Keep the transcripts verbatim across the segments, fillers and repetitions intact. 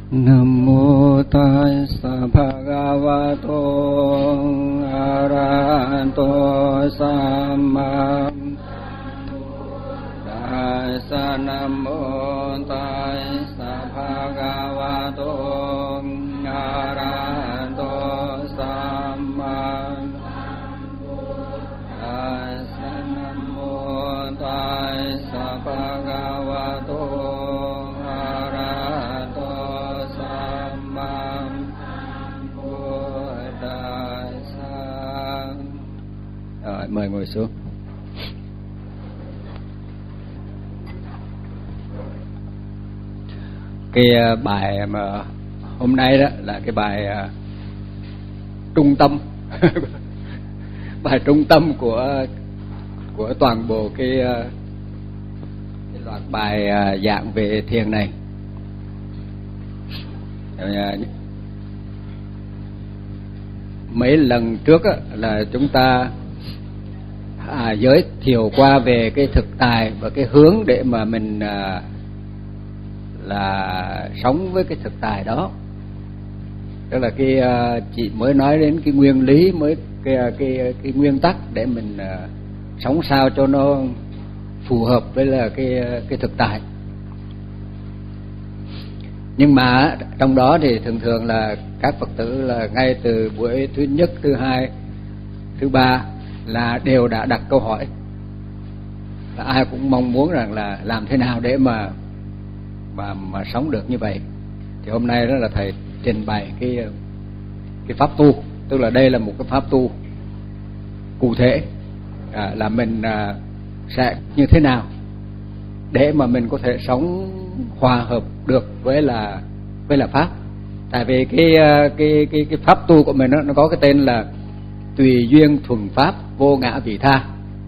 Nam mô Tassa Bhagavato Arahato Samma Tassa. Nam mô Tassa Bhagavato Arahato Samma Tassa. Nam mô Tassa Bhagavato mời ngồi xuống. Cái bài mà hôm nay đó là cái bài uh, trung tâm bài trung tâm của của toàn bộ cái, uh, cái loạt bài uh, giảng về thiền này. Uh, mấy lần trước á, là chúng ta À, giới thiệu qua về cái thực tại và cái hướng để mà mình à, là sống với cái thực tại đó. Tức là cái à, chị mới nói đến cái nguyên lý, mới cái cái cái nguyên tắc để mình à, sống sao cho nó phù hợp với là cái cái thực tại. Nhưng mà trong đó thì thường thường là các Phật tử là ngay từ buổi thứ nhất, thứ hai, thứ ba là đều đã đặt câu hỏi, là ai cũng mong muốn rằng là làm thế nào để mà mà mà sống được như vậy. Thì hôm nay đó là thầy trình bày cái cái pháp tu, tức là đây là một cái pháp tu cụ thể, à, là mình à, sẽ như thế nào để mà mình có thể sống hòa hợp được với là với là pháp. Tại vì cái cái cái cái pháp tu của mình đó, nó có cái tên là tùy duyên thuần pháp vô ngã vị tha.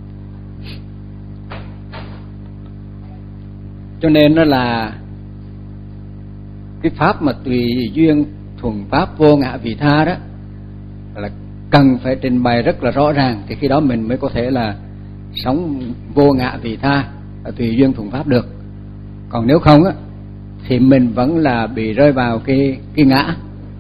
Cho nên nó là cái pháp mà tùy duyên thuần pháp vô ngã vị tha đó là cần phải trình bày rất là rõ ràng, thì khi đó mình mới có thể là sống vô ngã vị tha, tùy duyên thuần pháp được. Còn nếu không á thì mình vẫn là bị rơi vào cái cái ngã.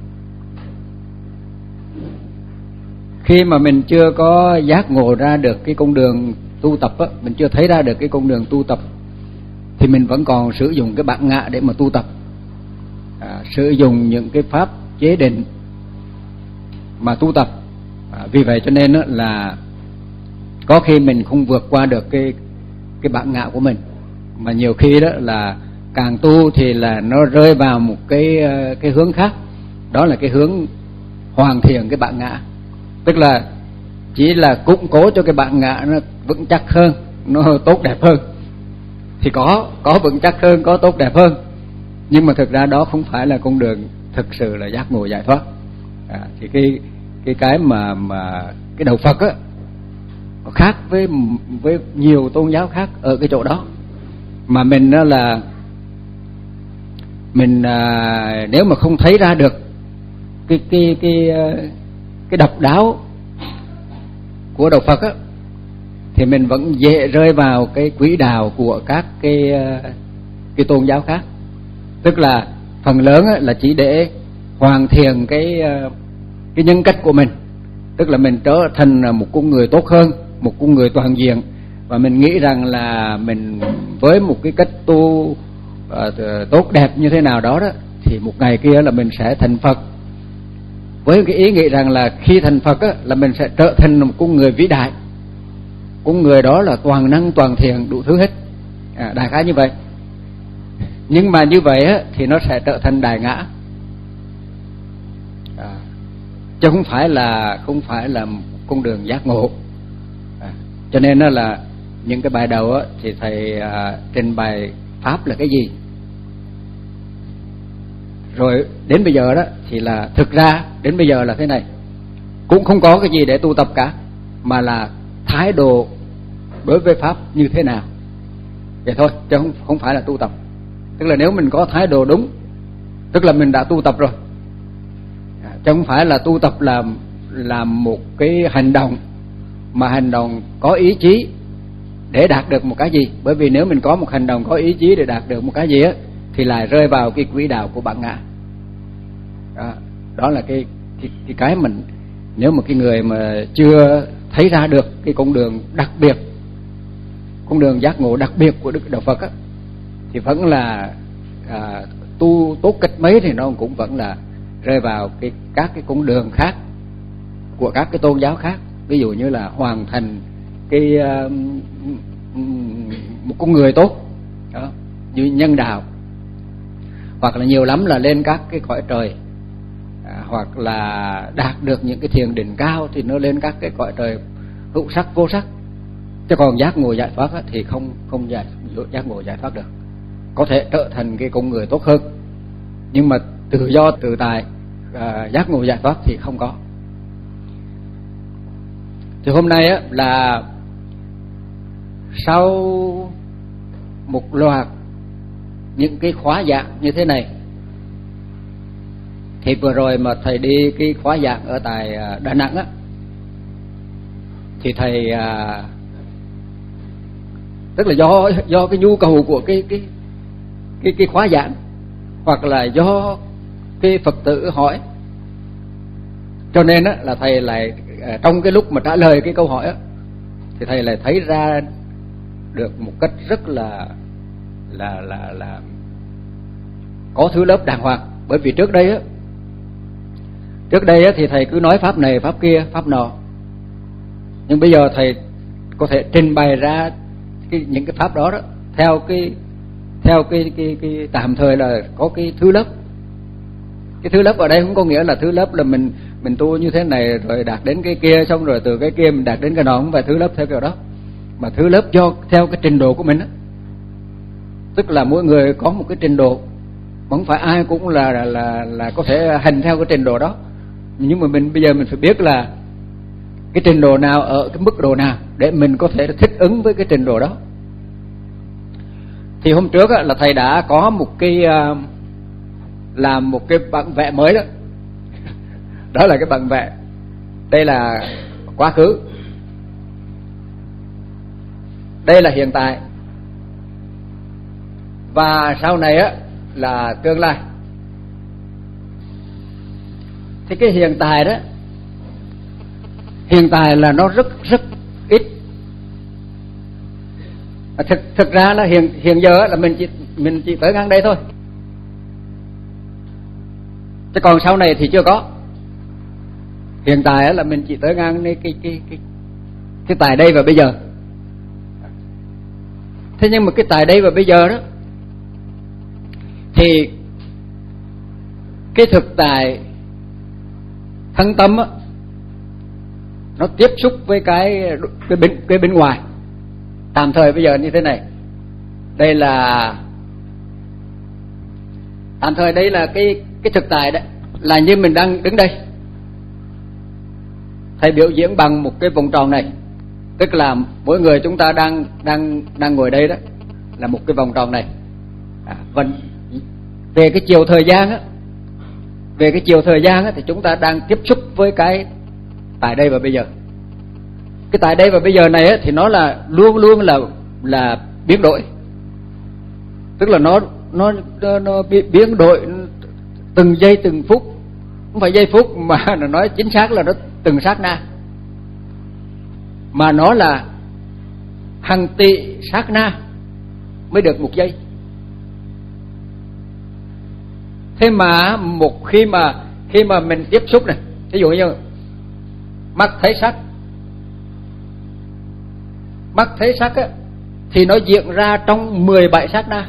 Khi mà mình chưa có giác ngộ ra được cái con đường tu tập á, mình chưa thấy ra được cái con đường tu tập, thì mình vẫn còn sử dụng cái bản ngã để mà tu tập, à, sử dụng những cái pháp chế định mà tu tập. À, vì vậy cho nên á, là có khi mình không vượt qua được cái cái bản ngã của mình, mà nhiều khi đó là càng tu thì là nó rơi vào một cái cái hướng khác, đó là cái hướng hoàn thiện cái bản ngã. Tức là chỉ là củng cố cho cái bản ngã nó vững chắc hơn, nó tốt đẹp hơn. Thì có có vững chắc hơn, có tốt đẹp hơn, nhưng mà thực ra đó không phải là con đường thực sự là giác ngộ giải thoát. À, thì cái cái cái mà mà cái đạo Phật á nó khác với với nhiều tôn giáo khác ở cái chỗ đó. Mà mình đó là mình à, nếu mà không thấy ra được cái cái cái cái độc đáo của đạo Phật á, thì mình vẫn dễ rơi vào cái quỹ đạo của các cái cái tôn giáo khác. Tức là phần lớn á, là chỉ để hoàn thiện cái cái nhân cách của mình, tức là mình trở thành một con người tốt hơn, một con người toàn diện, và mình nghĩ rằng là mình với một cái cách tu uh, tốt đẹp như thế nào đó đó thì một ngày kia là mình sẽ thành Phật, với cái ý nghĩ rằng là khi thành Phật á, là mình sẽ trở thành một con người vĩ đại, con người đó là toàn năng toàn thiện đủ thứ hết, à, đại khái như vậy. Nhưng mà như vậy á, thì nó sẽ trở thành đại ngã, à, chứ không phải là không phải là con đường giác ngộ. À, cho nên đó là những cái bài đầu á, thì thầy à, trình bày pháp là cái gì. Rồi đến bây giờ đó thì là thực ra đến bây giờ là thế này, cũng không có cái gì để tu tập cả, mà là thái độ đối với pháp như thế nào vậy thôi, chứ không không phải là tu tập. Tức là nếu mình có thái độ đúng, tức là mình đã tu tập rồi, à, chứ không phải là tu tập là làm một cái hành động mà hành động có ý chí để đạt được một cái gì. Bởi vì nếu mình có một hành động có ý chí để đạt được một cái gì á, thì lại rơi vào cái quỹ đạo của bản ngã. Đó, đó là cái cái cái cái mình, nếu mà cái người mà chưa thấy ra được cái con đường đặc biệt, con đường giác ngộ đặc biệt của Đức Đạo Phật á, thì vẫn là à, tu tốt cách mấy thì nó cũng vẫn là rơi vào cái các cái con đường khác của các cái tôn giáo khác. Ví dụ như là hoàn thành cái uh, một con người tốt đó, như nhân đạo, hoặc là nhiều lắm là lên các cái cõi trời, à, hoặc là đạt được những cái thiền định cao thì nó lên các cái cõi trời hữu sắc vô sắc. Chứ còn giác ngộ giải thoát á, thì không không giải giác ngộ giải thoát được. Có thể trở thành cái con người tốt hơn, nhưng mà tự do tự tại, à, giác ngộ giải thoát thì không có. Thì hôm nay á, là sau một loạt những cái khóa giảng như thế này, thì vừa rồi mà thầy đi cái khóa giảng ở tại Đà Nẵng á, thì thầy à, tức là do do cái nhu cầu của cái cái cái cái khóa giảng, hoặc là do cái Phật tử hỏi, cho nên á là thầy lại trong cái lúc mà trả lời cái câu hỏi á, thì thầy lại thấy ra được một cách rất là là là là có thứ lớp đàng hoàng. Bởi vì trước đây á, trước đây á thì thầy cứ nói pháp này pháp kia pháp nọ, nhưng bây giờ thầy có thể trình bày ra cái, những cái pháp đó đó theo cái theo cái cái cái tạm thời là có cái thứ lớp. Cái thứ lớp ở đây không có nghĩa là thứ lớp là mình mình tu như thế này rồi đạt đến cái kia, xong rồi từ cái kia mình đạt đến cái nọ, không phải thứ lớp theo kiểu đó, mà thứ lớp do theo cái trình độ của mình đó. Tức là mỗi người có một cái trình độ, không phải ai cũng là là là, là có thể hành theo cái trình độ đó. Nhưng mà mình bây giờ mình phải biết là cái trình độ nào ở cái mức độ nào để mình có thể thích ứng với cái trình độ đó. Thì hôm trước á, là thầy đã có một cái uh, làm một cái bản vẽ mới đó. Đó là cái bản vẽ. Đây là quá khứ, đây là hiện tại, và sau này á là tương lai. Thì cái hiện tại đó, hiện tại là nó rất rất ít. Thực thực ra là hiện hiện giờ là mình chỉ mình chỉ tới ngang đây thôi. Chứ còn sau này thì chưa có. Hiện tại là mình chỉ tới ngang cái cái cái cái cái tại đây và bây giờ. Thế nhưng mà cái tại đây và bây giờ đó, thì cái thực tại thân tâm á, nó tiếp xúc với cái cái bên cái bên ngoài. Tạm thời bây giờ như thế này, đây là tạm thời đây là cái cái thực tại đấy, là như mình đang đứng đây. Thầy biểu diễn bằng một cái vòng tròn này, tức là mỗi người chúng ta đang đang đang ngồi đây đó là một cái vòng tròn này. À, vẫn về cái chiều thời gian á, về cái chiều thời gian á, thì chúng ta đang tiếp xúc với cái tại đây và bây giờ. Cái tại đây và bây giờ này á, thì nó là luôn luôn là là biến đổi, tức là nó nó nó, nó biến đổi từng giây từng phút, không phải giây phút mà nó nói chính xác là nó từng sát na, mà nó là hàng tỷ sát na mới được một giây. Thế mà một khi mà khi mà mình tiếp xúc này, ví dụ như mắt thấy sắc, mắt thấy sắc á, thì nó diễn ra trong mười bảy sát na,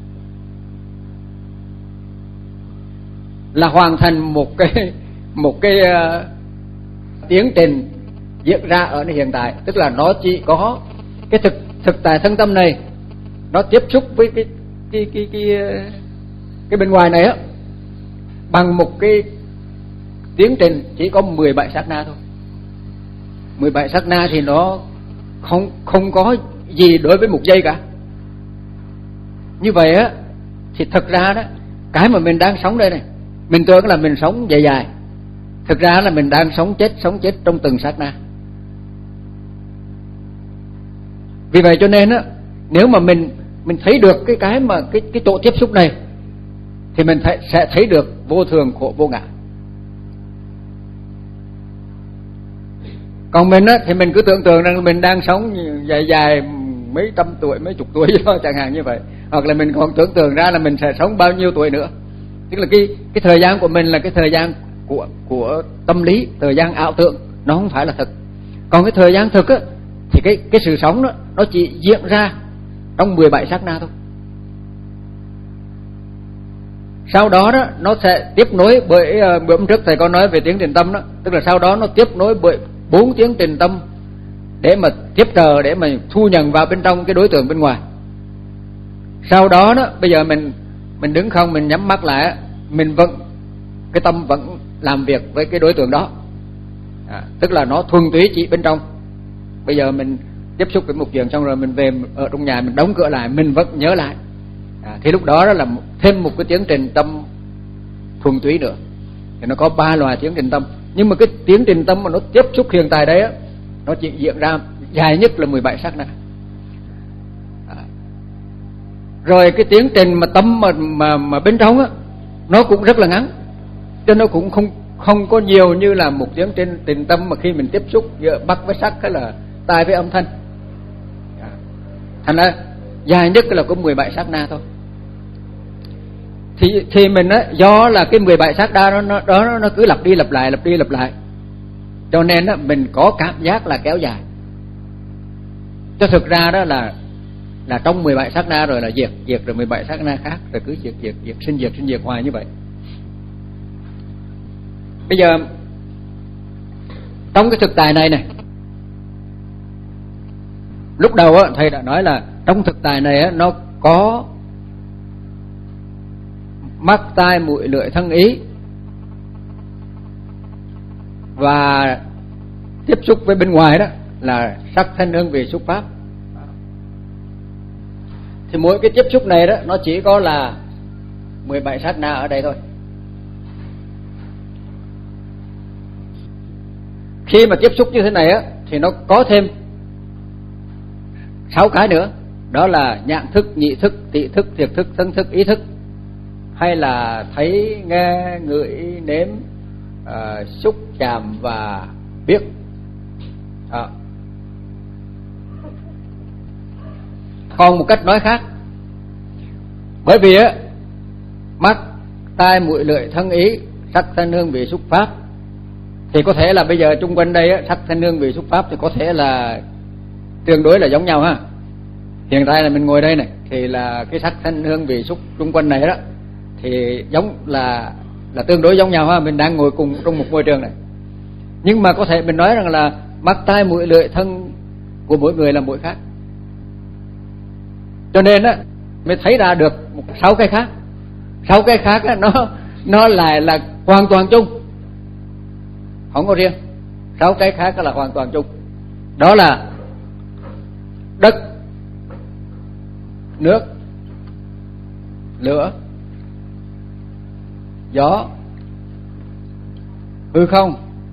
là hoàn thành một cái một cái uh, tiến trình diễn ra ở hiện tại. Tức là nó chỉ có cái thực thực tại thân tâm này, nó tiếp xúc với cái cái cái cái cái bên ngoài này á, bằng một cái tiến trình chỉ có mười bảy sát na thôi. mười bảy sát na thì nó không không có gì đối với một giây cả. Như vậy á, thì thật ra đó, cái mà mình đang sống đây này, mình tưởng là mình sống dài dài, thực ra là mình đang sống chết sống chết trong từng sát na. Vì vậy cho nên á, nếu mà mình mình thấy được cái cái mà cái cái chỗ tiếp xúc này, thì mình thấy, sẽ thấy được vô thường khổ vô ngã. Còn mình á thì mình cứ tưởng tượng rằng mình đang sống dài dài mấy trăm tuổi, mấy chục tuổi đó chẳng hạn như vậy, hoặc là mình còn tưởng tượng ra là mình sẽ sống bao nhiêu tuổi nữa. Tức là cái cái thời gian của mình là cái thời gian của của tâm lý, thời gian ảo tưởng, nó không phải là thực. Còn cái thời gian thực á thì cái cái sự sống đó nó chỉ diễn ra trong mười bảy sát na thôi. Sau đó đó nó sẽ tiếp nối bởi uh, bữa hôm trước thầy có nói về tiếng trình tâm đó, tức là sau đó nó tiếp nối bởi bốn tiếng trình tâm để mà tiếp trợ, để mà thu nhận vào bên trong cái đối tượng bên ngoài. Sau đó đó bây giờ mình mình đứng không, mình nhắm mắt lại, mình vẫn cái tâm vẫn làm việc với cái đối tượng đó, à, tức là nó thuần túy chỉ bên trong. Bây giờ mình tiếp xúc với một chuyện xong rồi mình về ở trong nhà mình đóng cửa lại, mình vẫn nhớ lại, à, thì lúc đó đó là thêm một cái tiến trình tâm thuần túy nữa. Thì nó có ba loại tiến trình tâm, nhưng mà cái tiến trình tâm mà nó tiếp xúc hiện tại đấy á, nó chỉ diễn ra dài nhất là mười bảy sát na. À, rồi cái tiến trình mà tâm mà mà mà bên trong á, nó cũng rất là ngắn, cho nó cũng không không có nhiều như là một tiến trình trình tâm mà khi mình tiếp xúc giữa mắt với sắc hay là tai với âm thanh. À, thành ra dài nhất là có mười bảy sát na thôi. Thì thì mình á, do là cái mười bảy sát na đó nó đó nó cứ lặp đi lặp lại lặp đi lặp lại, cho nên á mình có cảm giác là kéo dài. Cho thực ra đó là là trong mười bảy sát na rồi là diệt, diệt rồi mười bảy sát na khác, rồi cứ diệt diệt diệt sinh diệt sinh diệt hoài như vậy. Bây giờ trong cái thực tại này này, lúc đầu á thầy đã nói là trong thực tại này á, nó có mắt tai mũi lưỡi thân ý, và tiếp xúc với bên ngoài đó là sắc thanh hương vị xúc pháp. Thì mỗi cái tiếp xúc này đó nó chỉ có là mười bảy sát na ở đây thôi. Khi mà tiếp xúc như thế này á thì nó có thêm sáu cái nữa, đó là nhãn thức, nhị thức, tị thức, thiệt thức, thân thức, ý thức, hay là thấy, nghe, ngửi, nếm, uh, xúc, chạm và biết. À. Còn một cách nói khác, bởi vì á mắt, tai, mũi, lưỡi, thân, ý, sắc, thanh, hương, vị, xúc, pháp, thì có thể là bây giờ chung quanh đây á, sắc, thanh, hương, vị, xúc, pháp thì có thể là tương đối là giống nhau ha. Hiện tại là mình ngồi đây này thì là cái sắc, thanh, hương, vị, xúc chung quanh này đó thì giống là là tương đối giống nhau ha, mình đang ngồi cùng trong một môi trường này. Nhưng mà có thể mình nói rằng là mắt, tai, mũi, lưỡi, thân của mỗi người là mỗi khác. Cho nên á mới thấy ra được một sáu cái khác. Sáu cái khác á, nó nó lại là hoàn toàn chung, không có riêng. Sáu cái khác là hoàn toàn chung. Đó là đất, nước, lửa, gió, hư không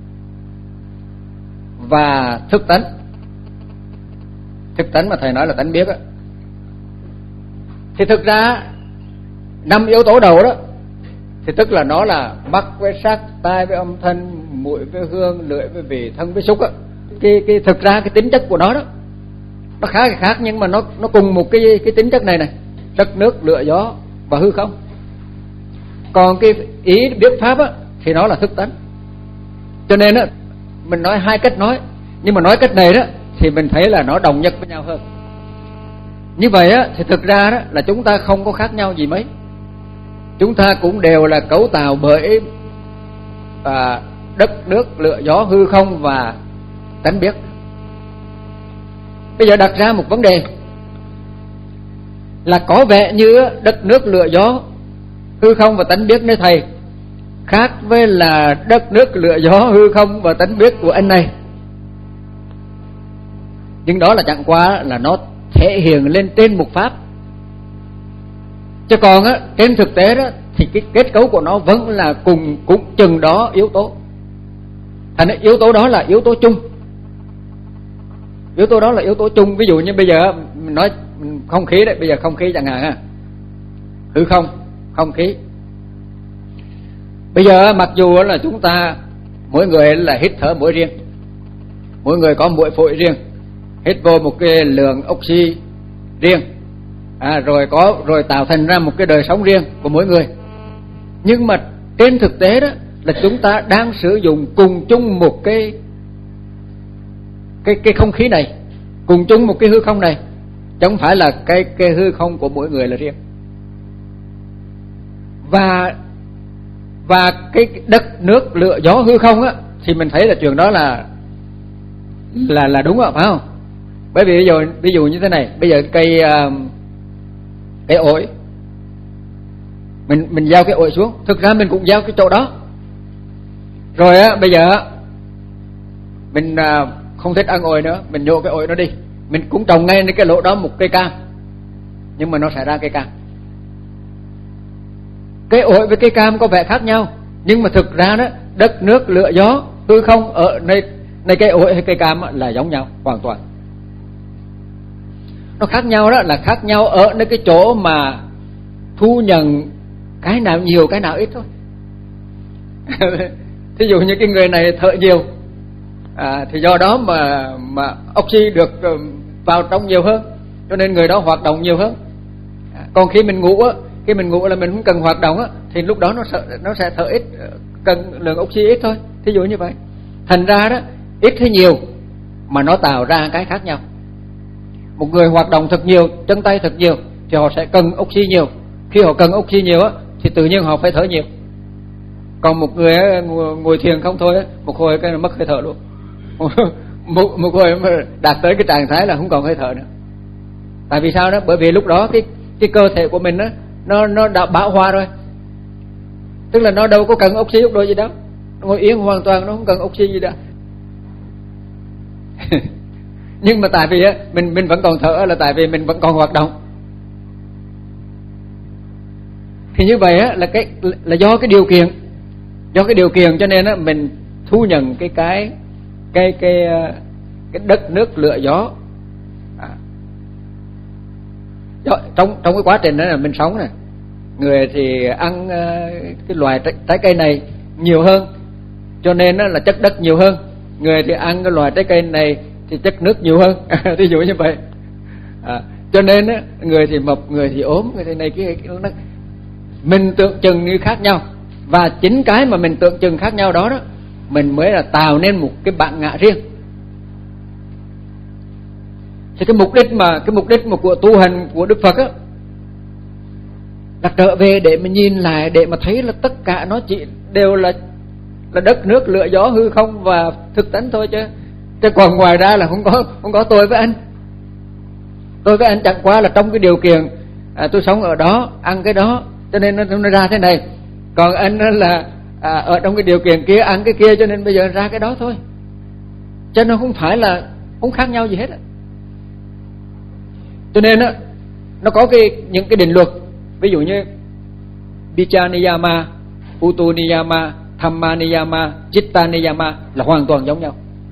và thức tánh. Thức tánh mà thầy nói là tánh biết á, thì thực ra năm yếu tố đầu đó thì tức là nó là mắt với sắc, tai với âm thanh, mũi với hương, lưỡi với vị, thân với xúc á. Cái cái thực ra cái tính chất của nó đó nó khá là khác, nhưng mà nó nó cùng một cái cái tính chất này này, đất, nước, lửa, gió và hư không. Còn cái ý biết pháp á thì nó là thức tánh. Cho nên á mình nói hai cách nói, nhưng mà nói cách này đó thì mình thấy là nó đồng nhất với nhau hơn. Như vậy á thì thực ra đó là chúng ta không có khác nhau gì mấy. Chúng ta cũng đều là cấu tạo bởi à, đất, nước, lửa, gió, hư không và tánh biết. Bây giờ đặt ra một vấn đề là có vẻ như đất, nước, lửa, gió, hư không và tánh biết nơi thầy khác với là đất, nước, lửa, gió, hư không và tánh biết của anh này. Nhưng đó là chẳng qua là nó thể hiện lên trên một pháp. Chứ còn á trên thực tế đó thì cái kết cấu của nó vẫn là cùng cũng chừng đó yếu tố. Thành ra yếu tố đó là yếu tố chung. Yếu tố đó là yếu tố chung. Ví dụ như bây giờ mình nói không khí đấy, bây giờ không khí chẳng hạn ha, hư không, không khí. Bây giờ mặc dù là chúng ta mỗi người là hít thở mỗi riêng, mỗi người có mỗi phổi riêng, hít vô một cái lượng oxy riêng, à, rồi có rồi tạo thành ra một cái đời sống riêng của mỗi người. Nhưng mà trên thực tế đó là chúng ta đang sử dụng cùng chung một cái cái cái không khí này, cùng chung một cái hư không này, chứ không phải là cái cái hư không của mỗi người là riêng. Và và cái đất nước lửa gió hư không á, thì mình thấy là chuyện đó là là là đúng rồi, phải không? Bởi vì ví dụ ví dụ như thế này, bây giờ cây uh, cây ổi, mình mình gieo cái ổi xuống, thực ra mình cũng gieo cái chỗ đó. Rồi á, bây giờ mình uh, không thích ăn ổi nữa, mình nhổ cái ổi nó đi, mình cũng trồng ngay cái lỗ đó một cây cam, nhưng mà nó sẽ ra cây cam. Cây ổi với cây cam có vẻ khác nhau, nhưng mà thực ra đó, đất nước lửa gió hư không ở nơi nơi cây ổi hay cây cam là giống nhau hoàn toàn. Nó khác nhau đó là khác nhau ở nơi cái chỗ mà thu nhận cái nào nhiều cái nào ít thôi. Thí dụ như cái người này thở nhiều, à, thì do đó mà mà oxy được vào trong nhiều hơn, cho nên người đó hoạt động nhiều hơn. À, còn khi mình ngủ á, khi mình ngủ là mình không cần hoạt động á, thì lúc đó nó sẽ nó sẽ thở ít, cần lượng oxy ít thôi. Thí dụ như vậy. Thành ra đó, ít hay nhiều mà nó tạo ra cái khác nhau. Một người hoạt động thật nhiều, chân tay thật nhiều thì họ sẽ cần oxy nhiều. Khi họ cần oxy nhiều á thì tự nhiên họ phải thở nhiều. Còn một người ngồi, ngồi thiền không thôi á, một hồi cái mất hơi thở luôn. một, một hồi mà đạt tới cái trạng thái là không còn hơi thở nữa. Tại vì sao đó? Bởi vì lúc đó cái cái cơ thể của mình á, nó nó đã bão hòa rồi. Tức là nó đâu có cần oxy lúc đó gì đâu, nó ngồi yên hoàn toàn, nó không cần oxy gì đâu. Nhưng mà tại vì á, mình mình vẫn còn thở là tại vì mình vẫn còn hoạt động. Thì như vậy á, là cái là do cái điều kiện, do cái điều kiện cho nên á, mình thu nhận cái cái cái cái cái đất nước lửa gió. À. Trong trong cái quá trình đó là mình sống này, người thì ăn cái loài trái, trái cây này nhiều hơn, cho nên là chất đất nhiều hơn. Người thì ăn cái loài trái cây này thì chất nước nhiều hơn. Ví dụ như vậy. À, cho nên á, người thì mập, người thì ốm, người thì này kia, nó mình tượng trưng như khác nhau. Và chính cái mà mình tượng trưng khác nhau đó đó, mình mới là tạo nên một cái bản ngã riêng. Thì cái mục đích mà cái mục đích mà của tu hành của Đức Phật á, là trở về để mà nhìn lại, để mà thấy là tất cả nó chỉ đều là là đất nước lửa gió hư không và thực tánh thôi chứ. Chứ còn ngoài ra là không có không có tôi với anh. Tôi với anh chẳng qua là trong cái điều kiện à, tôi sống ở đó, ăn cái đó, cho nên nó, nó ra thế này. Còn anh là à, ở trong cái điều kiện kia ăn cái kia, cho nên bây giờ ra cái đó thôi. Cho nó không phải là không khác nhau gì hết. Cho nên á, nó có cái những cái định luật, ví dụ như Vicca Niyama, Utu Niyama, Dhamma Niyama, Chitta Niyama là hoàn toàn giống nhau.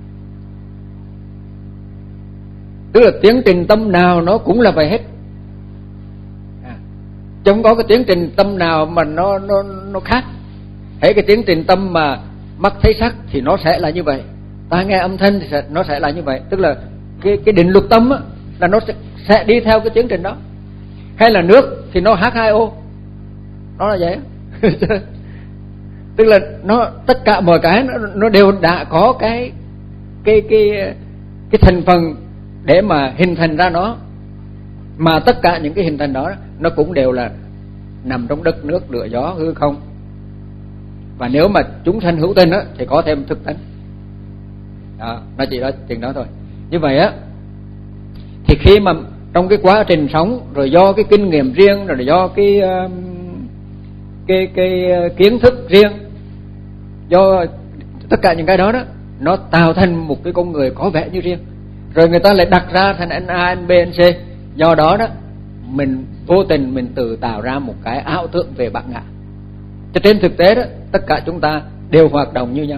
Tức là tiến trình tâm nào nó cũng là vậy hết. À, chứ không có cái tiến trình tâm nào mà nó nó nó khác. Hễ cái tiến trình tâm mà mắt thấy sắc thì nó sẽ là như vậy, tai nghe âm thanh thì sẽ, nó sẽ là như vậy. Tức là cái cái định luật tâm á, là nó sẽ, sẽ đi theo cái tiến trình đó. Hay là nước thì nó H hai O, nó là vậy. Tức là nó tất cả mọi cái nó, nó đều đã có cái cái cái cái thành phần để mà hình thành ra nó, mà tất cả những cái hình thành đó nó cũng đều là nằm trong đất nước lửa gió hư không. Và nếu mà chúng sanh hữu tình á thì có thêm thực tánh. Đó, nó chỉ đó chừng đó thôi. Như vậy á, thì khi mà trong cái quá trình sống, rồi do cái kinh nghiệm riêng, rồi do cái cái cái kiến thức riêng, do tất cả những cái đó đó, nó tạo thành một cái con người có vẻ như riêng. Rồi người ta lại đặt ra thành anh A, anh B, anh C. Do đó đó, mình vô tình mình tự tạo ra một cái ảo tưởng về bản ngã. Cho trên thực tế đó, tất cả chúng ta đều hoạt động như nhau.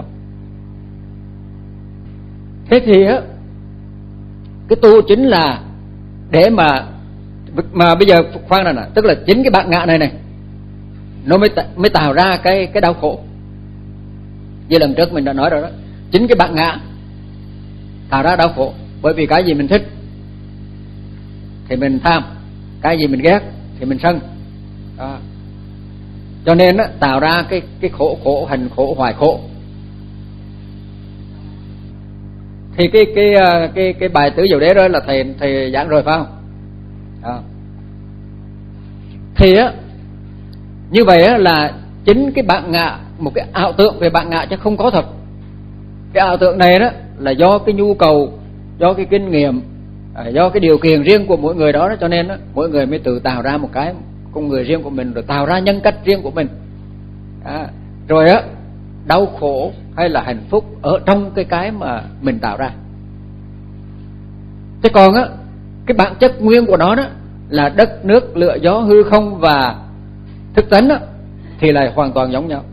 Thế thì á, cái tu chính là để mà mà bây giờ khoan này nè, tức là chính cái bản ngã này này nó mới mới tạo ra cái cái đau khổ. Như lần trước mình đã nói rồi đó, chính cái bản ngã tạo ra đau khổ. Bởi vì cái gì mình thích thì mình tham, cái gì mình ghét thì mình sân. Đó. Cho nên á, tạo ra cái cái khổ khổ hành khổ hoài khổ. Thì cái cái cái cái bài tứ diệu đế đó là thầy thầy giảng rồi phải không? Đó. Thì á như vậy á là chính cái bản ngã, một cái ảo tưởng về bản ngã chứ không có thật. Cái ảo tưởng này đó là do cái nhu cầu, do cái kinh nghiệm, do cái điều kiện riêng của mỗi người đó, đó cho nên đó, mỗi người mới tự tạo ra một cái con người riêng của mình, rồi tạo ra nhân cách riêng của mình. À, rồi á đau khổ hay là hạnh phúc ở trong cái cái mà mình tạo ra. Thế còn á cái bản chất nguyên của nó đó là đất nước lửa gió hư không và thức tánh đó, thì lại hoàn toàn giống nhau.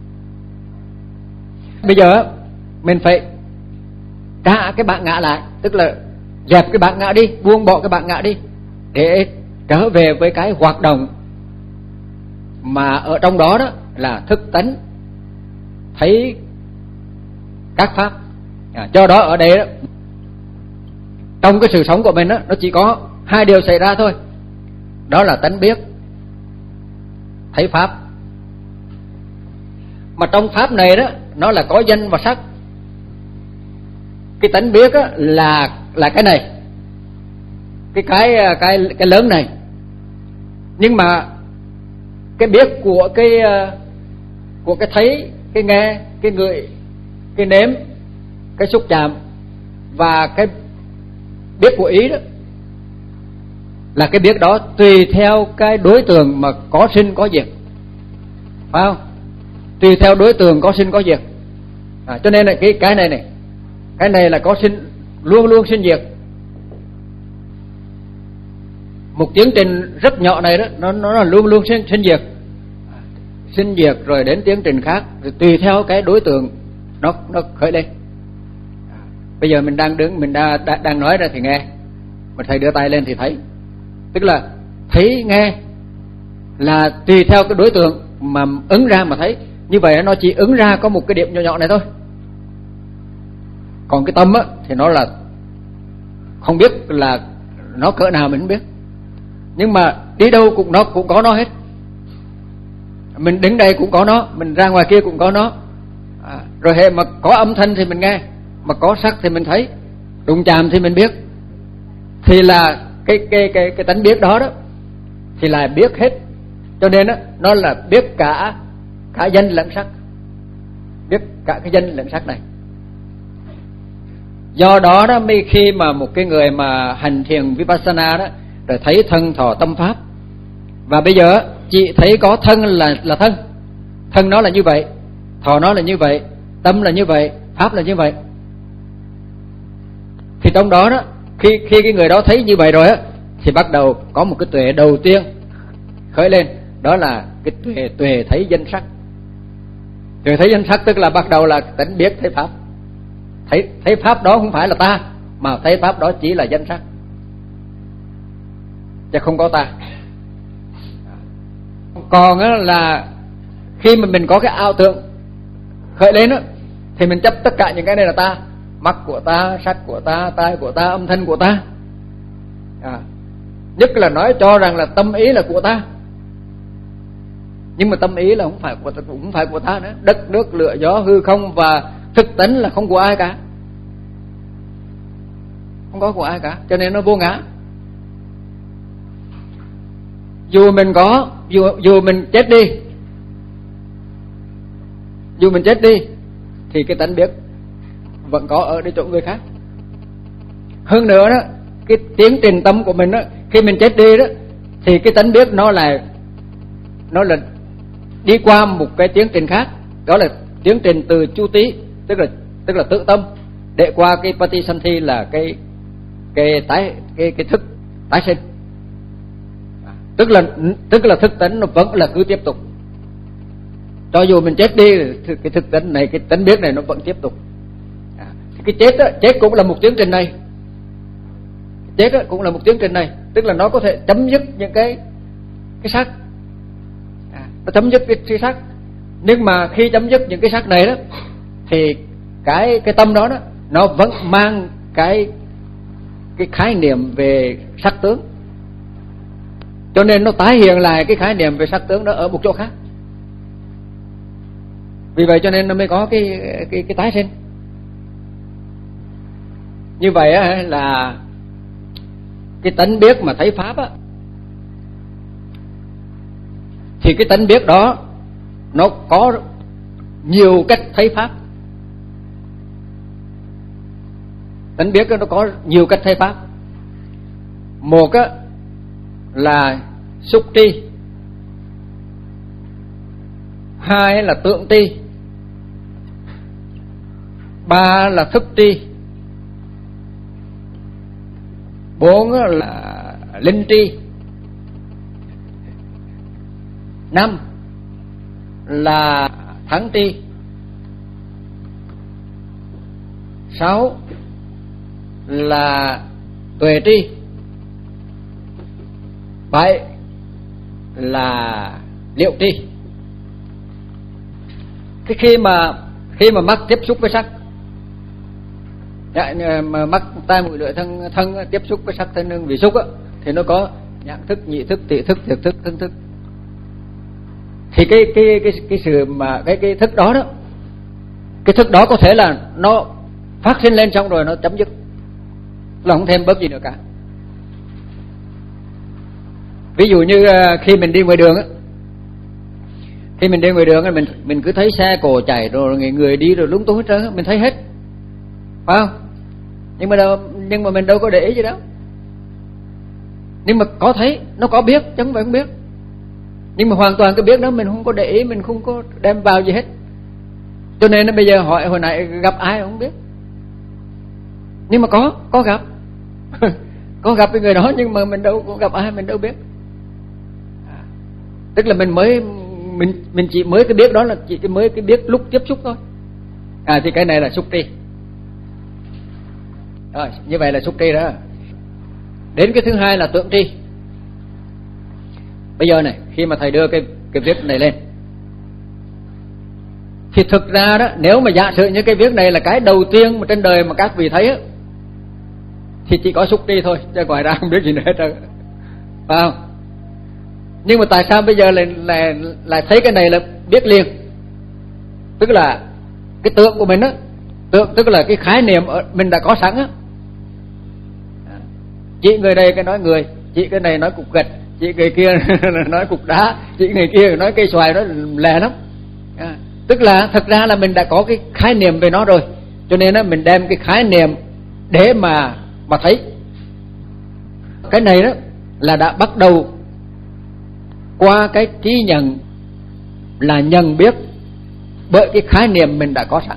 Bây giờ mình phải trả cái bản ngã lại, tức là dẹp cái bản ngã đi, buông bỏ cái bản ngã đi, để trở về với cái hoạt động mà ở trong đó đó là thức tánh thấy các pháp. À, do đó ở đây đó, trong cái sự sống của mình đó, nó chỉ có hai điều xảy ra thôi. Đó là tánh biết thấy pháp. Mà trong pháp này đó nó là có danh và sắc. Cái tánh biết đó là là cái này, cái cái cái cái lớn này. Nhưng mà cái biết của cái của cái thấy, cái nghe, cái ngửi, cái nếm, cái xúc chạm và cái biết của ý đó là cái biết đó tùy theo cái đối tượng mà có sinh có diệt, phải không? Tùy theo đối tượng có sinh có diệt. À, cho nên là cái cái này này, cái này là có sinh, luôn luôn sinh diệt. Một tiến trình rất nhỏ này đó, nó nó là luôn luôn sinh, sinh diệt, sinh diệt rồi đến tiến trình khác, rồi tùy theo cái đối tượng nó nó khởi lên. À, bây giờ mình đang đứng, mình đang đang nói ra thì nghe, mà thầy đưa tay lên thì thấy, tức là thấy nghe là tùy theo cái đối tượng mà ứng ra mà thấy. Như vậy nó chỉ ứng ra có một cái điểm nhỏ nhỏ này thôi. Còn cái tâm á thì nó là không biết là nó cỡ nào mình không biết, nhưng mà đi đâu cũng nó cũng có nó hết. Mình đứng đây cũng có nó, mình ra ngoài kia cũng có nó. À, rồi hệ mà có âm thanh thì mình nghe, mà có sắc thì mình thấy, đụng chạm thì mình biết. Thì là cái cái cái cái tánh biết đó đó thì là biết hết. Cho nên đó, nó là biết cả cả danh lẫn sắc, biết cả cái danh lẫn sắc này. Do đó đó mới khi mà một cái người mà hành thiền Vipassana đó, rồi thấy thân thọ tâm pháp, và bây giờ chị thấy có thân là là thân, thân nó là như vậy, thọ nó là như vậy, tâm là như vậy, pháp là như vậy. Thì trong đó đó khi khi cái người đó thấy như vậy rồi á, thì bắt đầu có một cái tuệ đầu tiên khởi lên, đó là cái tuệ tuệ thấy danh sắc. Tuệ thấy danh sắc tức là bắt đầu là tánh biết thấy pháp. Thấy thấy pháp đó không phải là ta, mà thấy pháp đó chỉ là danh sắc, chứ không có ta. Còn á là khi mà mình có cái ảo tưởng khởi lên á, thì mình chấp tất cả những cái này là ta, mắt của ta, sắc của ta, tai của ta, âm thanh của ta. À, nhất là nói cho rằng là tâm ý là của ta, nhưng mà tâm ý là không phải của ta, cũng không phải của ta nữa. Đất nước lửa gió hư không và thực tánh là không của ai cả, không có của ai cả, cho nên nó vô ngã. Dù mình có, dù dù mình chết đi, dù mình chết đi thì cái tánh biết vẫn có ở đây chỗ người khác. Hơn nữa đó, cái tiến trình tâm của mình đó, khi mình chết đi đó, thì cái tánh biết nó là nó là đi qua một cái tiến trình khác, đó là tiến trình từ chu tí, tức là tức là tự tâm, để qua cái patisanthi là cái cái tái cái cái thức tái sinh. Tức là tức là thức tánh nó vẫn là cứ tiếp tục. Cho dù mình chết đi, cái thức tánh này, cái tánh biết này nó vẫn tiếp tục. À, cái chết đó, chết cũng là một tiến trình này. Chết đó cũng là một tiến trình này, tức là nó có thể chấm dứt những cái cái sắc. À, nó chấm dứt cái, cái sắc. Nhưng mà khi chấm dứt những cái sắc này đó, thì cái cái tâm đó đó nó vẫn mang cái cái khái niệm về sắc tướng, cho nên nó tái hiện lại cái khái niệm về sắc tướng đó ở một chỗ khác. Vì vậy cho nên nó mới có cái cái cái tái sinh. Như vậy á, là cái tánh biết mà thấy pháp á, thì cái tánh biết đó nó có nhiều cách thấy pháp. Tánh biết đó, nó có nhiều cách thấy pháp. Một á, là xúc tri, hai là tượng tri, ba là thức tri, bốn là linh tri, năm là thắng tri, sáu là tuệ tri, bảy là liệu tri. Cái khi mà khi mà mắt tiếp xúc với sắc, mà mắt tai mũi lưỡi thân thân tiếp xúc với sắc thân hương vị xúc á, thì nó có nhãn thức, nhị thức, tỷ thức, thiệt thức, thân thức. Thì cái cái cái cái sự mà cái cái thức đó đó, cái thức đó có thể là nó phát sinh lên xong rồi nó chấm dứt, là không thêm bớt gì nữa cả. Ví dụ như khi mình đi ngoài đường á, khi mình đi ngoài đường á, mình mình cứ thấy xe cộ chạy rồi người người đi rồi lúng túng hết trơn, mình thấy hết, phải không? Nhưng mà đâu, nhưng mà mình đâu có để ý gì đâu. Nhưng mà có thấy, nó có biết chứ không phải không biết. Nhưng mà hoàn toàn cái biết đó mình không có để ý, mình không có đem vào gì hết. Cho nên nó bây giờ hỏi hồi nãy gặp ai không biết. Nhưng mà có, có gặp có gặp cái người đó, nhưng mà mình đâu có gặp ai, mình đâu biết. À, tức là mình mới mình mình chỉ mới cái biết đó là chỉ cái mới cái biết lúc tiếp xúc thôi. À thì cái này là xúc tri. Rồi, như vậy là xúc tri đó. Đến cái thứ hai là tượng tri. Bây giờ này, khi mà thầy đưa cái cái viết này lên, thì thực ra đó, nếu mà giả sử như cái viết này là cái đầu tiên mà trên đời mà các vị thấy á, thì chỉ có xúc tri thôi, chứ ngoài ra không biết gì nữa hết trơn, phải không? Nhưng mà tại sao bây giờ lại lại lại thấy cái này là biết liền? Tức là cái tượng của mình á, tượng tức là cái khái niệm mình đã có sẵn á. Chị người đây cái nói người, chị cái này nói cục gạch, chị người kia nói cục đá, chị người kia nói cây xoài, nói lè lắm. À, tức là thật ra là mình đã có cái khái niệm về nó rồi, cho nên á mình đem cái khái niệm để mà mà thấy. Cái này đó là đã bắt đầu qua cái trí nhận, là nhận biết bởi cái khái niệm mình đã có sẵn.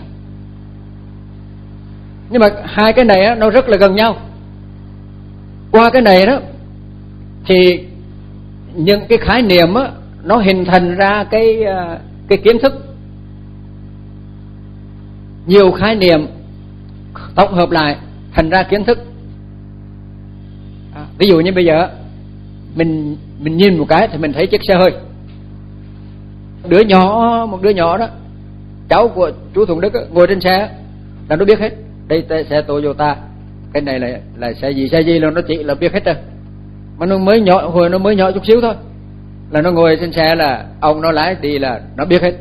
Nhưng mà hai cái này á, nó rất là gần nhau. Qua cái này đó thì những cái khái niệm á, nó hình thành ra cái cái kiến thức. Nhiều khái niệm tổng hợp lại thành ra kiến thức. À, ví dụ như bây giờ mình mình nhìn một cái thì mình thấy chiếc xe hơi. Đứa nhỏ, một đứa nhỏ đó, cháu của chú Thuận Đức đó, ngồi trên xe là nó biết hết. Đây xe Toyota, cái này là là xe gì xe gì là nó chỉ là biết hết rồi. Mà nó mới nhỏ, hồi nó mới nhỏ chút xíu thôi là nó ngồi trên xe, là ông nó lái đi là nó biết hết.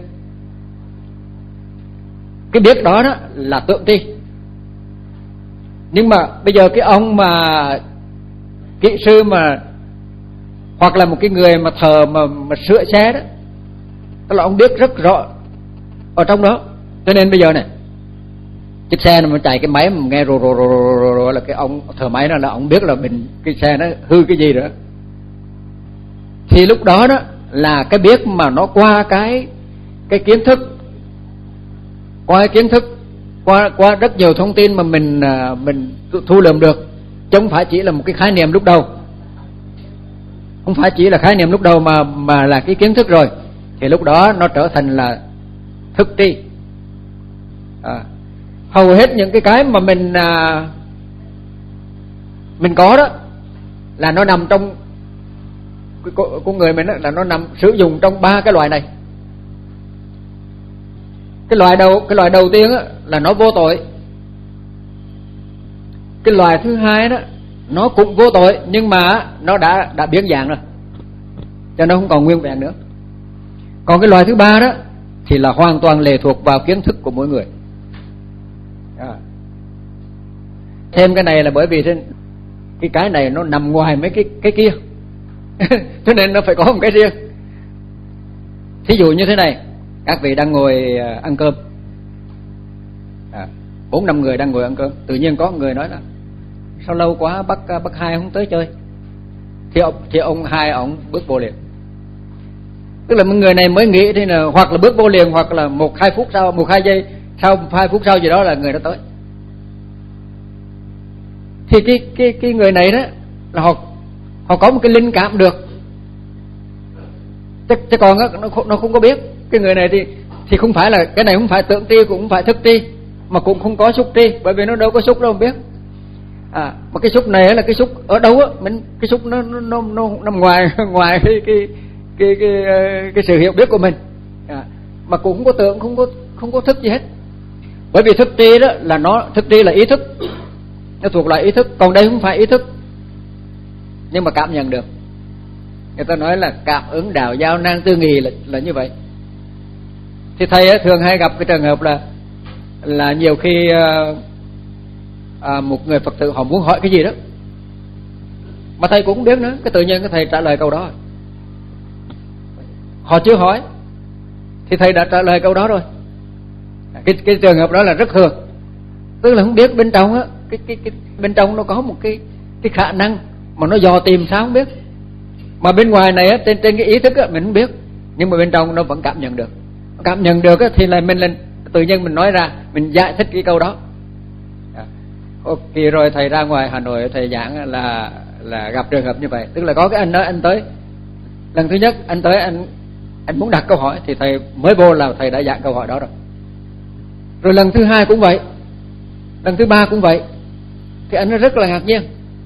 Cái biết đó đó là tượng tri. Nhưng mà bây giờ cái ông mà kỹ sư mà, hoặc là một cái người mà thợ mà, mà sửa xe đó, tức là ông biết rất rõ ở trong đó. Cho nên bây giờ này, chiếc xe này mà chạy cái máy mà nghe rồ rồ rồ rồ rồ là cái ông thợ máy đó là ông biết là mình cái xe nó hư cái gì nữa. Thì lúc đó đó là cái biết mà nó qua cái cái kiến thức, qua cái kiến thức, qua qua rất nhiều thông tin mà mình mình thu lượm được, chứ không phải chỉ là một cái khái niệm lúc đầu. Không phải chỉ là khái niệm lúc đầu mà mà là cái kiến thức rồi, thì lúc đó nó trở thành là thức tri. À, hầu hết những cái cái mà mình à, mình có đó là nó nằm trong của, của người mình đó, là nó nằm sử dụng trong ba cái loại này. Cái loại đầu cái loại đầu tiên á, là nó vô tội. Cái loài thứ hai đó nó cũng vô tội, nhưng mà nó đã đã biến dạng rồi, cho nó không còn nguyên vẹn nữa. Còn cái loài thứ ba đó thì là hoàn toàn lệ thuộc vào kiến thức của mỗi người. À. Thêm cái này là bởi vì cái cái này nó nằm ngoài mấy cái cái kia cho nên nó phải có một cái riêng. Thí dụ như thế này, các vị đang ngồi ăn cơm, à, bốn năm người đang ngồi ăn cơm, tự nhiên có người nói là sao lâu quá bác bác Hai không tới chơi, thì ông thì ông Hai ông bước vô liền. Tức là một người này mới nghĩ thì là hoặc là bước vô liền, hoặc là một hai phút sau, một hai giây sau, hai phút sau gì đó là người đó tới. Thì cái cái cái người này đó là họ họ có một cái linh cảm được, chứ, chứ còn đó, nó nó không có biết. Cái người này thì thì không phải là cái này, không phải tưởng tri cũng không phải thức tri, mà cũng không có xúc tri, bởi vì nó đâu có xúc đâu không biết. À, mà cái xúc này là cái xúc ở đâu á, mình cái xúc nó nó nó nó nằm ngoài ngoài cái cái cái cái cái, cái sự hiểu biết của mình. À, mà cũng không có tưởng, không có không có thức gì hết. Bởi vì thức tri đó là nó thức tri là ý thức, nó thuộc loại ý thức, còn đây không phải ý thức, nhưng mà cảm nhận được. Người ta nói là cảm ứng đạo giao nan tư nghì là là như vậy. Thì thầy ấy, thường hay gặp cái trường hợp là là nhiều khi uh, À, một người Phật tử họ muốn hỏi cái gì đó mà thầy cũng không biết nữa, cái tự nhiên cái thầy trả lời câu đó. Họ chưa hỏi thì thầy đã trả lời câu đó rồi. Cái cái trường hợp đó là rất thường, tức là không biết bên trong á, cái cái cái bên trong nó có một cái cái khả năng mà nó dò tìm sao không biết, mà bên ngoài này á, trên trên cái ý thức á mình không biết, nhưng mà bên trong nó vẫn cảm nhận được. Cảm nhận được á thì là mình lên tự nhiên mình nói ra, mình giải thích cái câu đó. Kỳ rồi thầy ra ngoài Hà Nội thầy giảng là là gặp trường hợp như vậy, tức là có cái anh đó anh tới lần thứ nhất, anh tới anh anh muốn đặt câu hỏi thì thầy mới vô là thầy đã giảng câu hỏi đó rồi. Rồi lần thứ hai cũng vậy, lần thứ ba cũng vậy, thì anh nó rất là ngạc nhiên.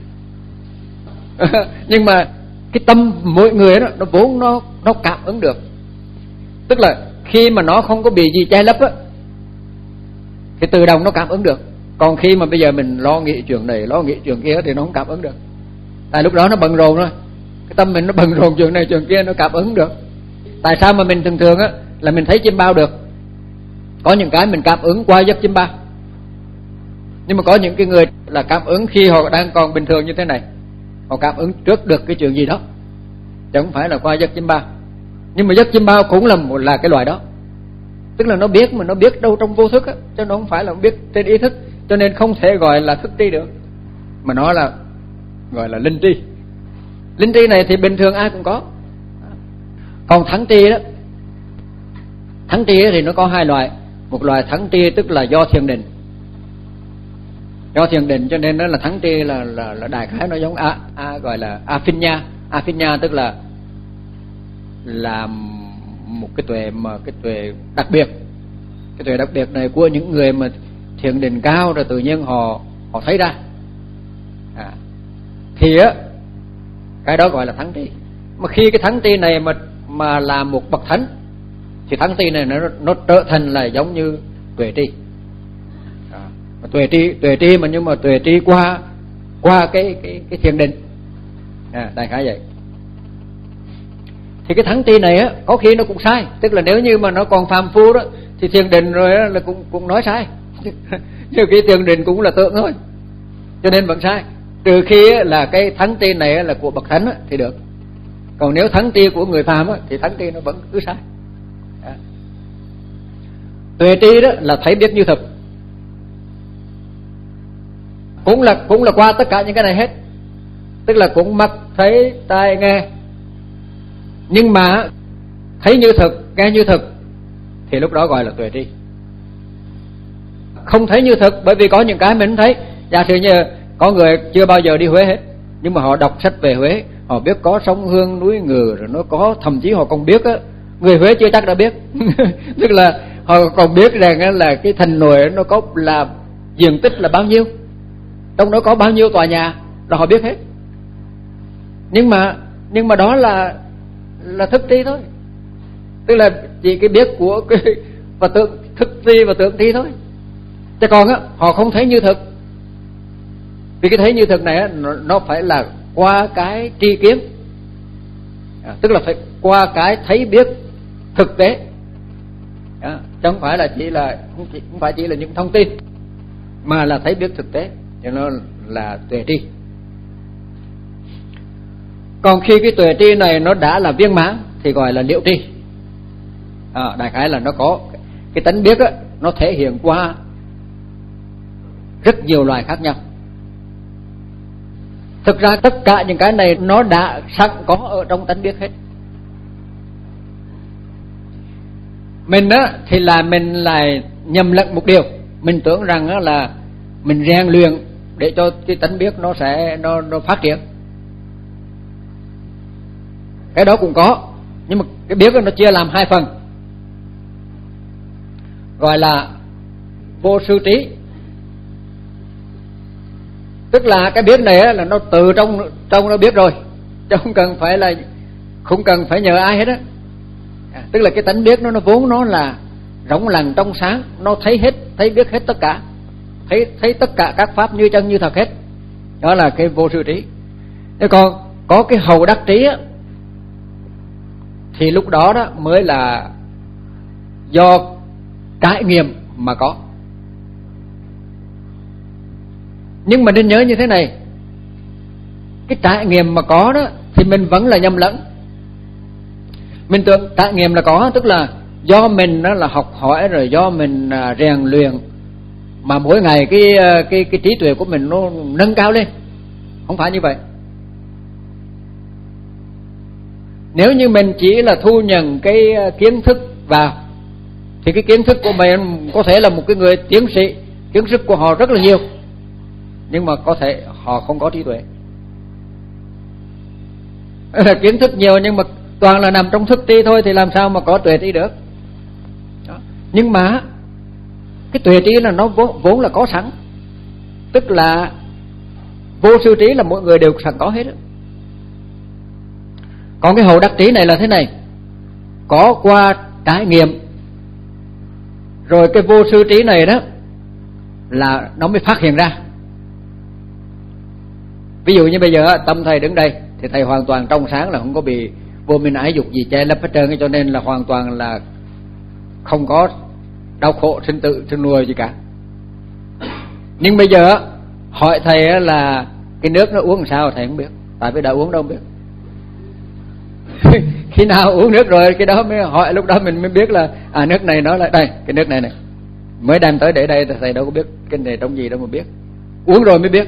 Nhưng mà cái tâm mỗi người đó nó vốn nó nó cảm ứng được, tức là khi mà nó không có bị gì che lấp á thì tự động nó cảm ứng được. Còn khi mà bây giờ mình lo nghĩ chuyện này, lo nghĩ chuyện kia thì nó không cảm ứng được. Tại lúc đó nó bận rộn rồi, cái tâm mình nó bận rộn chuyện này chuyện kia, nó cảm ứng được. Tại sao mà mình thường thường á là mình thấy chim bao được? Có những cái mình cảm ứng qua giấc chim bao, nhưng mà có những cái người là cảm ứng khi họ đang còn bình thường như thế này, họ cảm ứng trước được cái chuyện gì đó, chứ không phải là qua giấc chim bao. Nhưng mà giấc chim bao cũng là một là cái loại đó, tức là nó biết mà nó biết đâu trong vô thức á, chứ nó không phải là biết trên ý thức, cho nên không thể gọi là thức tri được, mà nó là gọi là linh tri. Linh tri này thì bình thường ai cũng có. Còn thắng tri đó, thắng tri thì nó có hai loại. Một loại thắng tri tức là do thiền định, do thiền định cho nên nó là thắng tri là là, là đại khái nó giống a, a gọi là afinya. Afinya tức là là một cái tuệ mà cái tuệ đặc biệt. Cái tuệ đặc biệt này của những người mà thiền định cao rồi tự nhiên họ họ thấy ra. À, thì á cái đó gọi là thắng tri. Mà khi cái thắng tri này mà mà là một bậc thánh thì thắng tri này nó nó trở thành là giống như tuệ tri. À, tuệ tri tuệ tri mà nhưng mà tuệ tri qua qua cái cái cái thiền định. À, đại khái vậy. Thì cái thắng tri này á có khi nó cũng sai, tức là nếu như mà nó còn phàm phu đó thì thiền định rồi đó, là cũng cũng nói sai. Nhưng cái thiền định cũng là tượng thôi, cho nên vẫn sai. Trừ khi là cái thắng tri này là của bậc thánh á, thì được. Còn nếu thắng tri của người phàm á, thì thắng tri nó vẫn cứ sai. À. Tuệ tri đó là thấy biết như thực, cũng là cũng là qua tất cả những cái này hết, tức là cũng mắt thấy tai nghe, nhưng mà thấy như thực, nghe như thực thì lúc đó gọi là tuệ tri. Không thấy như thực bởi vì có những cái mình thấy. Giả sử như có người chưa bao giờ đi Huế hết, nhưng mà họ đọc sách về Huế, họ biết có sông Hương, núi Ngừ, rồi nó có, thậm chí họ còn biết á, người Huế chưa chắc đã biết. Tức là họ còn biết rằng là cái thành nội nó có là diện tích là bao nhiêu, trong đó có bao nhiêu tòa nhà, là họ biết hết. Nhưng mà nhưng mà đó là là thức tri thôi, tức là chỉ cái biết của cái và tượng thức tri và tượng tri thôi. Chứ còn á họ không thấy như thực. Vì cái thấy như thực này á, nó, nó phải là qua cái tri kiến, à, tức là phải qua cái thấy biết thực tế, à, chứ không phải là chỉ là không, chỉ, không phải chỉ là những thông tin, mà là thấy biết thực tế, cho nó là tuệ tri. Còn khi cái tuệ tri này nó đã là viên mãn thì gọi là liễu tri. À, đại khái là nó có cái tánh biết á, nó thể hiện qua rất nhiều loài khác nhau. Thực ra tất cả những cái này nó đã sẵn có ở trong tánh biết hết. Mình á thì là mình lại nhầm lẫn một điều, mình tưởng rằng á là mình rèn luyện để cho cái tánh biết nó sẽ nó nó phát triển. Cái đó cũng có, nhưng mà cái biết nó chia làm hai phần, gọi là vô sư trí. Tức là cái biết này là nó từ trong trong nó biết rồi, chứ không cần phải là không cần phải nhờ ai hết á. À, tức là cái tánh biết nó nó vốn nó là rộng lặng trong sáng, nó thấy hết, thấy biết hết tất cả, thấy thấy tất cả các pháp như chân như thật hết. Đó là cái vô sư trí. Thế còn có cái hầu đắc trí á, thì lúc đó đó mới là do trải nghiệm mà có. Nhưng mà nên nhớ như thế này, cái trải nghiệm mà có đó thì mình vẫn là nhầm lẫn. Mình tưởng trải nghiệm là có, tức là do mình đó là học hỏi rồi do mình à, rèn luyện mà mỗi ngày cái cái cái trí tuệ của mình nó nâng cao lên. Không phải như vậy. Nếu như mình chỉ là thu nhận cái kiến thức vào thì cái kiến thức của mình có thể là một cái người tiến sĩ, kiến thức của họ rất là nhiều, nhưng mà có thể họ không có trí tuệ. Kiến thức nhiều nhưng mà toàn là nằm trong thức tri thôi thì làm sao mà có tuệ tri được. Đó. Nhưng mà cái tuệ tri là nó vốn, vốn là có sẵn, tức là vô sư trí là mỗi người đều sẵn có hết đó. Còn cái hầu đắc trí này là thế này, có qua trải nghiệm rồi cái vô sư trí này đó là nó mới phát hiện ra. Ví dụ như bây giờ tâm thầy đứng đây thì thầy hoàn toàn trong sáng, là không có bị vô minh ái dục gì che lấp hết trơn, cho nên là hoàn toàn là không có đau khổ sinh tử sinh nuôi gì cả. Nhưng bây giờ hỏi thầy là cái nước nó uống làm sao thầy không biết, tại vì đã uống đâu không biết. Khi nào uống nước rồi cái đó mới hỏi, lúc đó mình mới biết là à nước này nó là đây, cái nước này này mới đem tới để đây, thầy đâu có biết cái này trong gì đâu mà biết, uống rồi mới biết.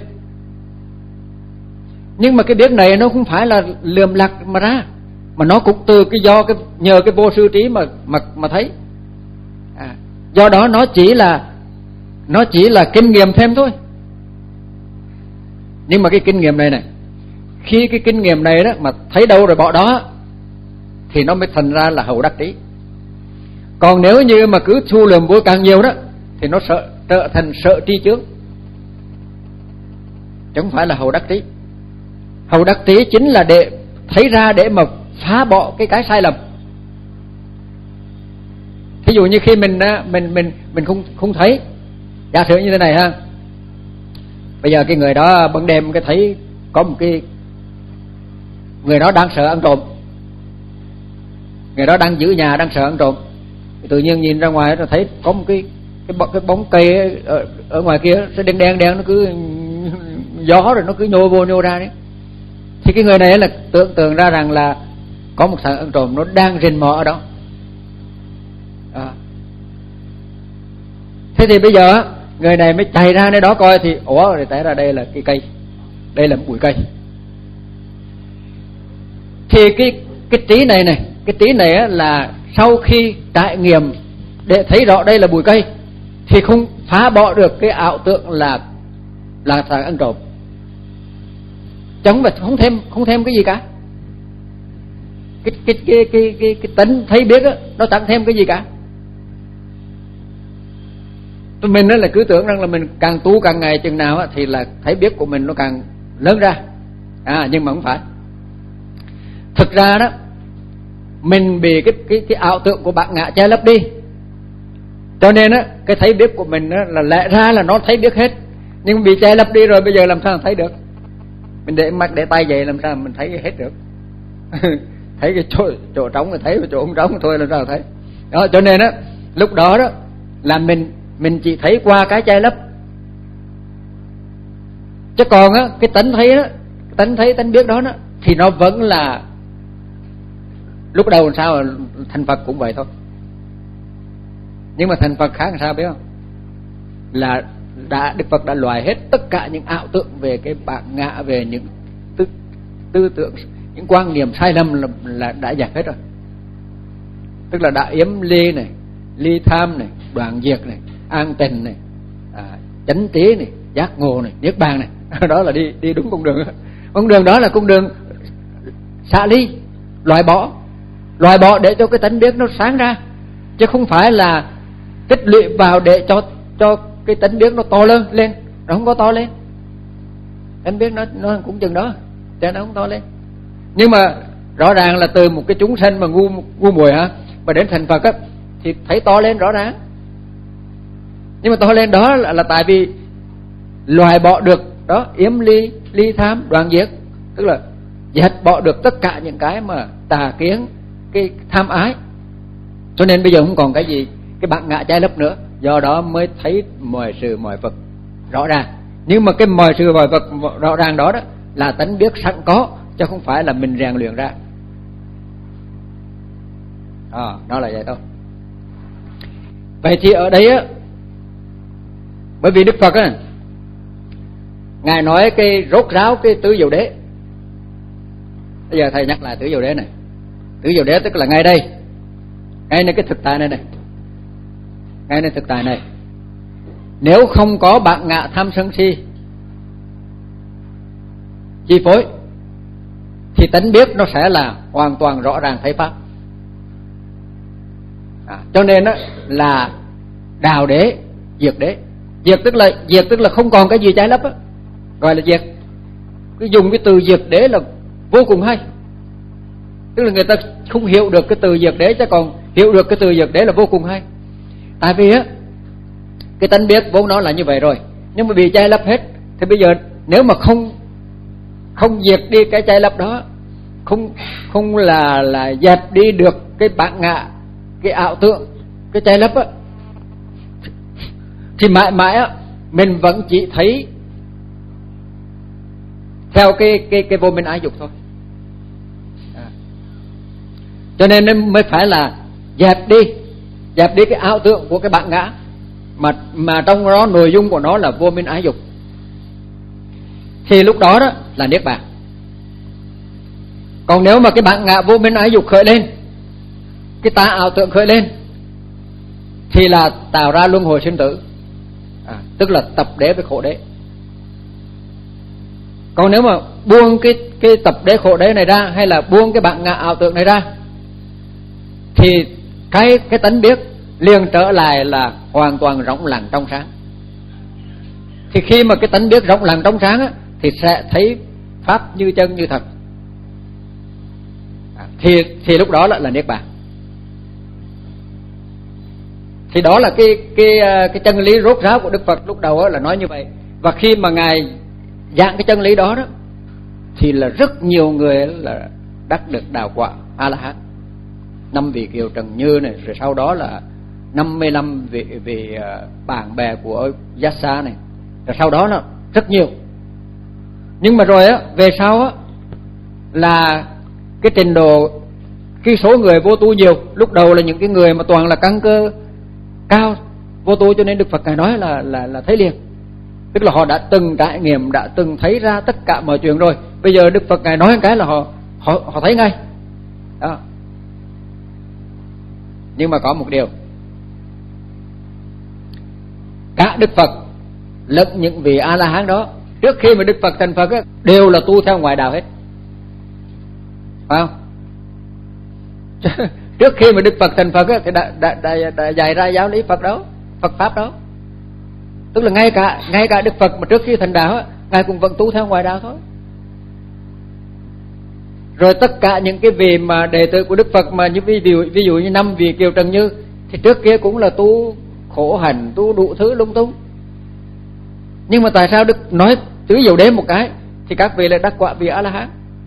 Nhưng mà cái biết này nó không phải là lườm lặt mà ra, mà nó cũng từ cái do cái nhờ cái vô sư trí mà mà mà thấy. À, do đó nó chỉ là nó chỉ là kinh nghiệm thêm thôi. Nhưng mà cái kinh nghiệm này này, khi cái kinh nghiệm này đó mà thấy đâu rồi bỏ đó thì nó mới thành ra là hầu đắc trí. Còn nếu như mà cứ thu lượm vô càng nhiều đó thì nó sợ trở thành sợ tri chướng, chứ không phải là hầu đắc trí. Hầu đắc trí chính là để thấy ra để mà phá bỏ cái cái sai lầm. Thí dụ như khi mình mình mình mình không không thấy, giả sử như thế này ha, bây giờ cái người đó ban đêm cái thấy có một cái người đó đang sợ ăn trộm, người đó đang giữ nhà đang sợ ăn trộm, tự nhiên nhìn ra ngoài rồi thấy có một cái cái bóng, cái bóng cây ở, ở ngoài kia nó đen đen đen, nó cứ gió rồi nó cứ nhô vô nhô ra đấy. Thì cái người này là tưởng tượng ra rằng là có một thằng ăn trộm nó đang rình mò ở đó. À. Thế thì bây giờ người này mới chạy ra nơi đó coi thì ủa rồi té ra đây là cái cây, đây là một bụi cây. Thì cái cái trí này này, cái trí này là sau khi trải nghiệm để thấy rõ đây là bụi cây thì không phá bỏ được cái ảo tưởng là là thằng ăn trộm, chẳng phải không thêm không thêm cái gì cả. Cái cái cái cái cái cái tính thấy biết đó, nó chẳng thêm cái gì cả. Tụi mình đó là cứ tưởng rằng là mình càng tu càng ngày chừng nào á, thì là thấy biết của mình nó càng lớn ra. À nhưng mà không phải. Thực ra đó mình bị cái cái cái ảo tưởng của bản ngã che lấp đi, cho nên á cái thấy biết của mình á, là lẽ ra là nó thấy biết hết, Nhưng bị che lấp đi rồi, bây giờ làm sao thấy được? Mình để mắt để tay vậy làm sao mình thấy hết được? Thấy cái chỗ chỗ trống thì thấy, cái chỗ không trống thôi làm sao thấy? Đó, cho nên á lúc đó đó là mình mình chỉ thấy qua cái che lấp. Chứ còn á cái tánh thấy đó, tánh thấy tánh biết đó, đó thì nó vẫn là lúc đầu làm sao thành Phật cũng vậy thôi. Nhưng mà thành Phật khác làm sao biết không? Là đã Đức Phật đã loại hết tất cả những ảo tưởng về cái bản ngã, về những tư, tư tưởng, những quan niệm sai lầm là, là đã dẹp hết rồi. Tức là đã yếm ly này, ly tham này, đoạn diệt này, an tịnh này, à, chánh trí này, giác ngộ này, niết bàn này. Đó là đi đi đúng con đường. Con đường đó là con đường xả ly, loại bỏ, loại bỏ để cho cái tánh biết nó sáng ra, chứ không phải là tích lũy vào để cho cho cái tánh biết nó to lớn lên. Nó không có to lên. Tánh biết nó nó cũng chừng đó, cho nó không to lên. Nhưng mà rõ ràng là từ một cái chúng sanh mà ngu ngu muội hả, mà đến thành Phật á thì thấy to lên rõ ràng. Nhưng mà to lên đó là, là tại vì loại bỏ được đó yếm ly, ly tham, đoạn diệt, tức là dẹp bỏ được tất cả những cái mà tà kiến, cái tham ái. Cho nên bây giờ không còn cái gì cái bản ngã trái lấp nữa, do đó mới thấy mọi sự mọi vật rõ ràng. Nhưng mà cái mọi sự mọi vật rõ ràng đó đó là tánh biết sẵn có, chứ không phải là mình rèn luyện ra. À, đó là vậy thôi. Vậy thì ở đây á, bởi vì Đức Phật á, Ngài nói cái rốt ráo cái tứ diệu đế. Bây giờ thầy nhắc lại tứ diệu đế này. Tứ diệu đế tức là ngay đây, ngayในcái thực tại này này, ngayในthực tại này. Nếu không có bản ngã tham sân si chi phối thì tánh biết nó sẽ là hoàn toàn rõ ràng thấy pháp. À, cho nên đó là đào đế, diệt đế. Diệt tức là diệt tức là không còn cái gì trái lấp á, gọi là diệt. Cứ dùng cái từ diệt đế là vô cùng hay. Tức là người ta không hiểu được cái từ diệt đế, chứ còn hiểu được cái từ diệt đế là vô cùng hay. Tại vì á cái tánh biết vốn nó là như vậy rồi, nhưng mà bị che lấp hết. Thì bây giờ nếu mà không không diệt đi cái che lấp đó, không không là là dẹp đi được cái bản ngã, cái ảo tưởng, cái che lấp á, thì mãi mãi á mình vẫn chỉ thấy theo cái cái cái vô minh ái dục thôi. À. Cho nên nó mới phải là dẹp đi, dẹp đi cái ảo tưởng của cái bản ngã, mà mà trong đó nội dung của nó là vô minh ái dục. Thì lúc đó đó là niết bàn. Còn nếu mà cái bản ngã vô minh ái dục khởi lên, cái tà ảo tưởng khởi lên, thì là tạo ra luân hồi sinh tử. À, tức là tập đế với khổ đế. Còn nếu mà buông cái cái tập đế khổ đế này ra, hay là buông cái bản ngã ảo tưởng này ra, thì cái cái tánh biết liền trở lại là hoàn toàn rộng lặng trong sáng. Thì khi mà cái tánh biết rộng lặng trong sáng á, thì sẽ thấy pháp như chân như thật. À, thì thì lúc đó lại là niết bàn. Thì đó là cái cái cái chân lý rốt ráo của Đức Phật lúc đầu là nói như vậy. Và khi mà Ngài giảng cái chân lý đó đó, thì là rất nhiều người là đắc được đạo quả A La Hán. Năm vị Kiều Trần Như này, rồi sau đó là năm mươi lăm vị vị bạn bè của Yassa này, rồi sau đó là rất nhiều. Nhưng mà rồi á, về sau á là cái trình độ, cái số người vô tu nhiều. Lúc đầu là những cái người mà toàn là căn cơ cao vô tu, cho nên Đức Phật Ngài nói là là là thấy liền. Tức là họ đã từng trải nghiệm, đã từng thấy ra tất cả mọi chuyện rồi. Bây giờ Đức Phật Ngài nói một cái là họ họ họ thấy ngay. Đó. Nhưng mà có một điều, cả Đức Phật lẫn những vị A La Hán đó, trước khi mà Đức Phật thành Phật á, đều là tu theo ngoại đạo hết, phải không? Trước khi mà Đức Phật thành Phật á, thì đã, đã, đã, đã dạy ra giáo lý Phật đó, Phật pháp đó. Tức là ngay cả ngay cả Đức Phật mà trước khi thành đạo á, Ngài cũng vẫn tu theo ngoại đạo thôi. Rồi tất cả những cái vị mà đệ tử của Đức Phật mà như ví dụ ví dụ như năm vị Kiều Trần Như, thì trước kia cũng là tu khổ hạnh, tu đủ thứ lung tung. Nhưng mà tại sao Đức nói tưới dầu đêm một cái thì các vị lại đắc quả vị A-la-hán?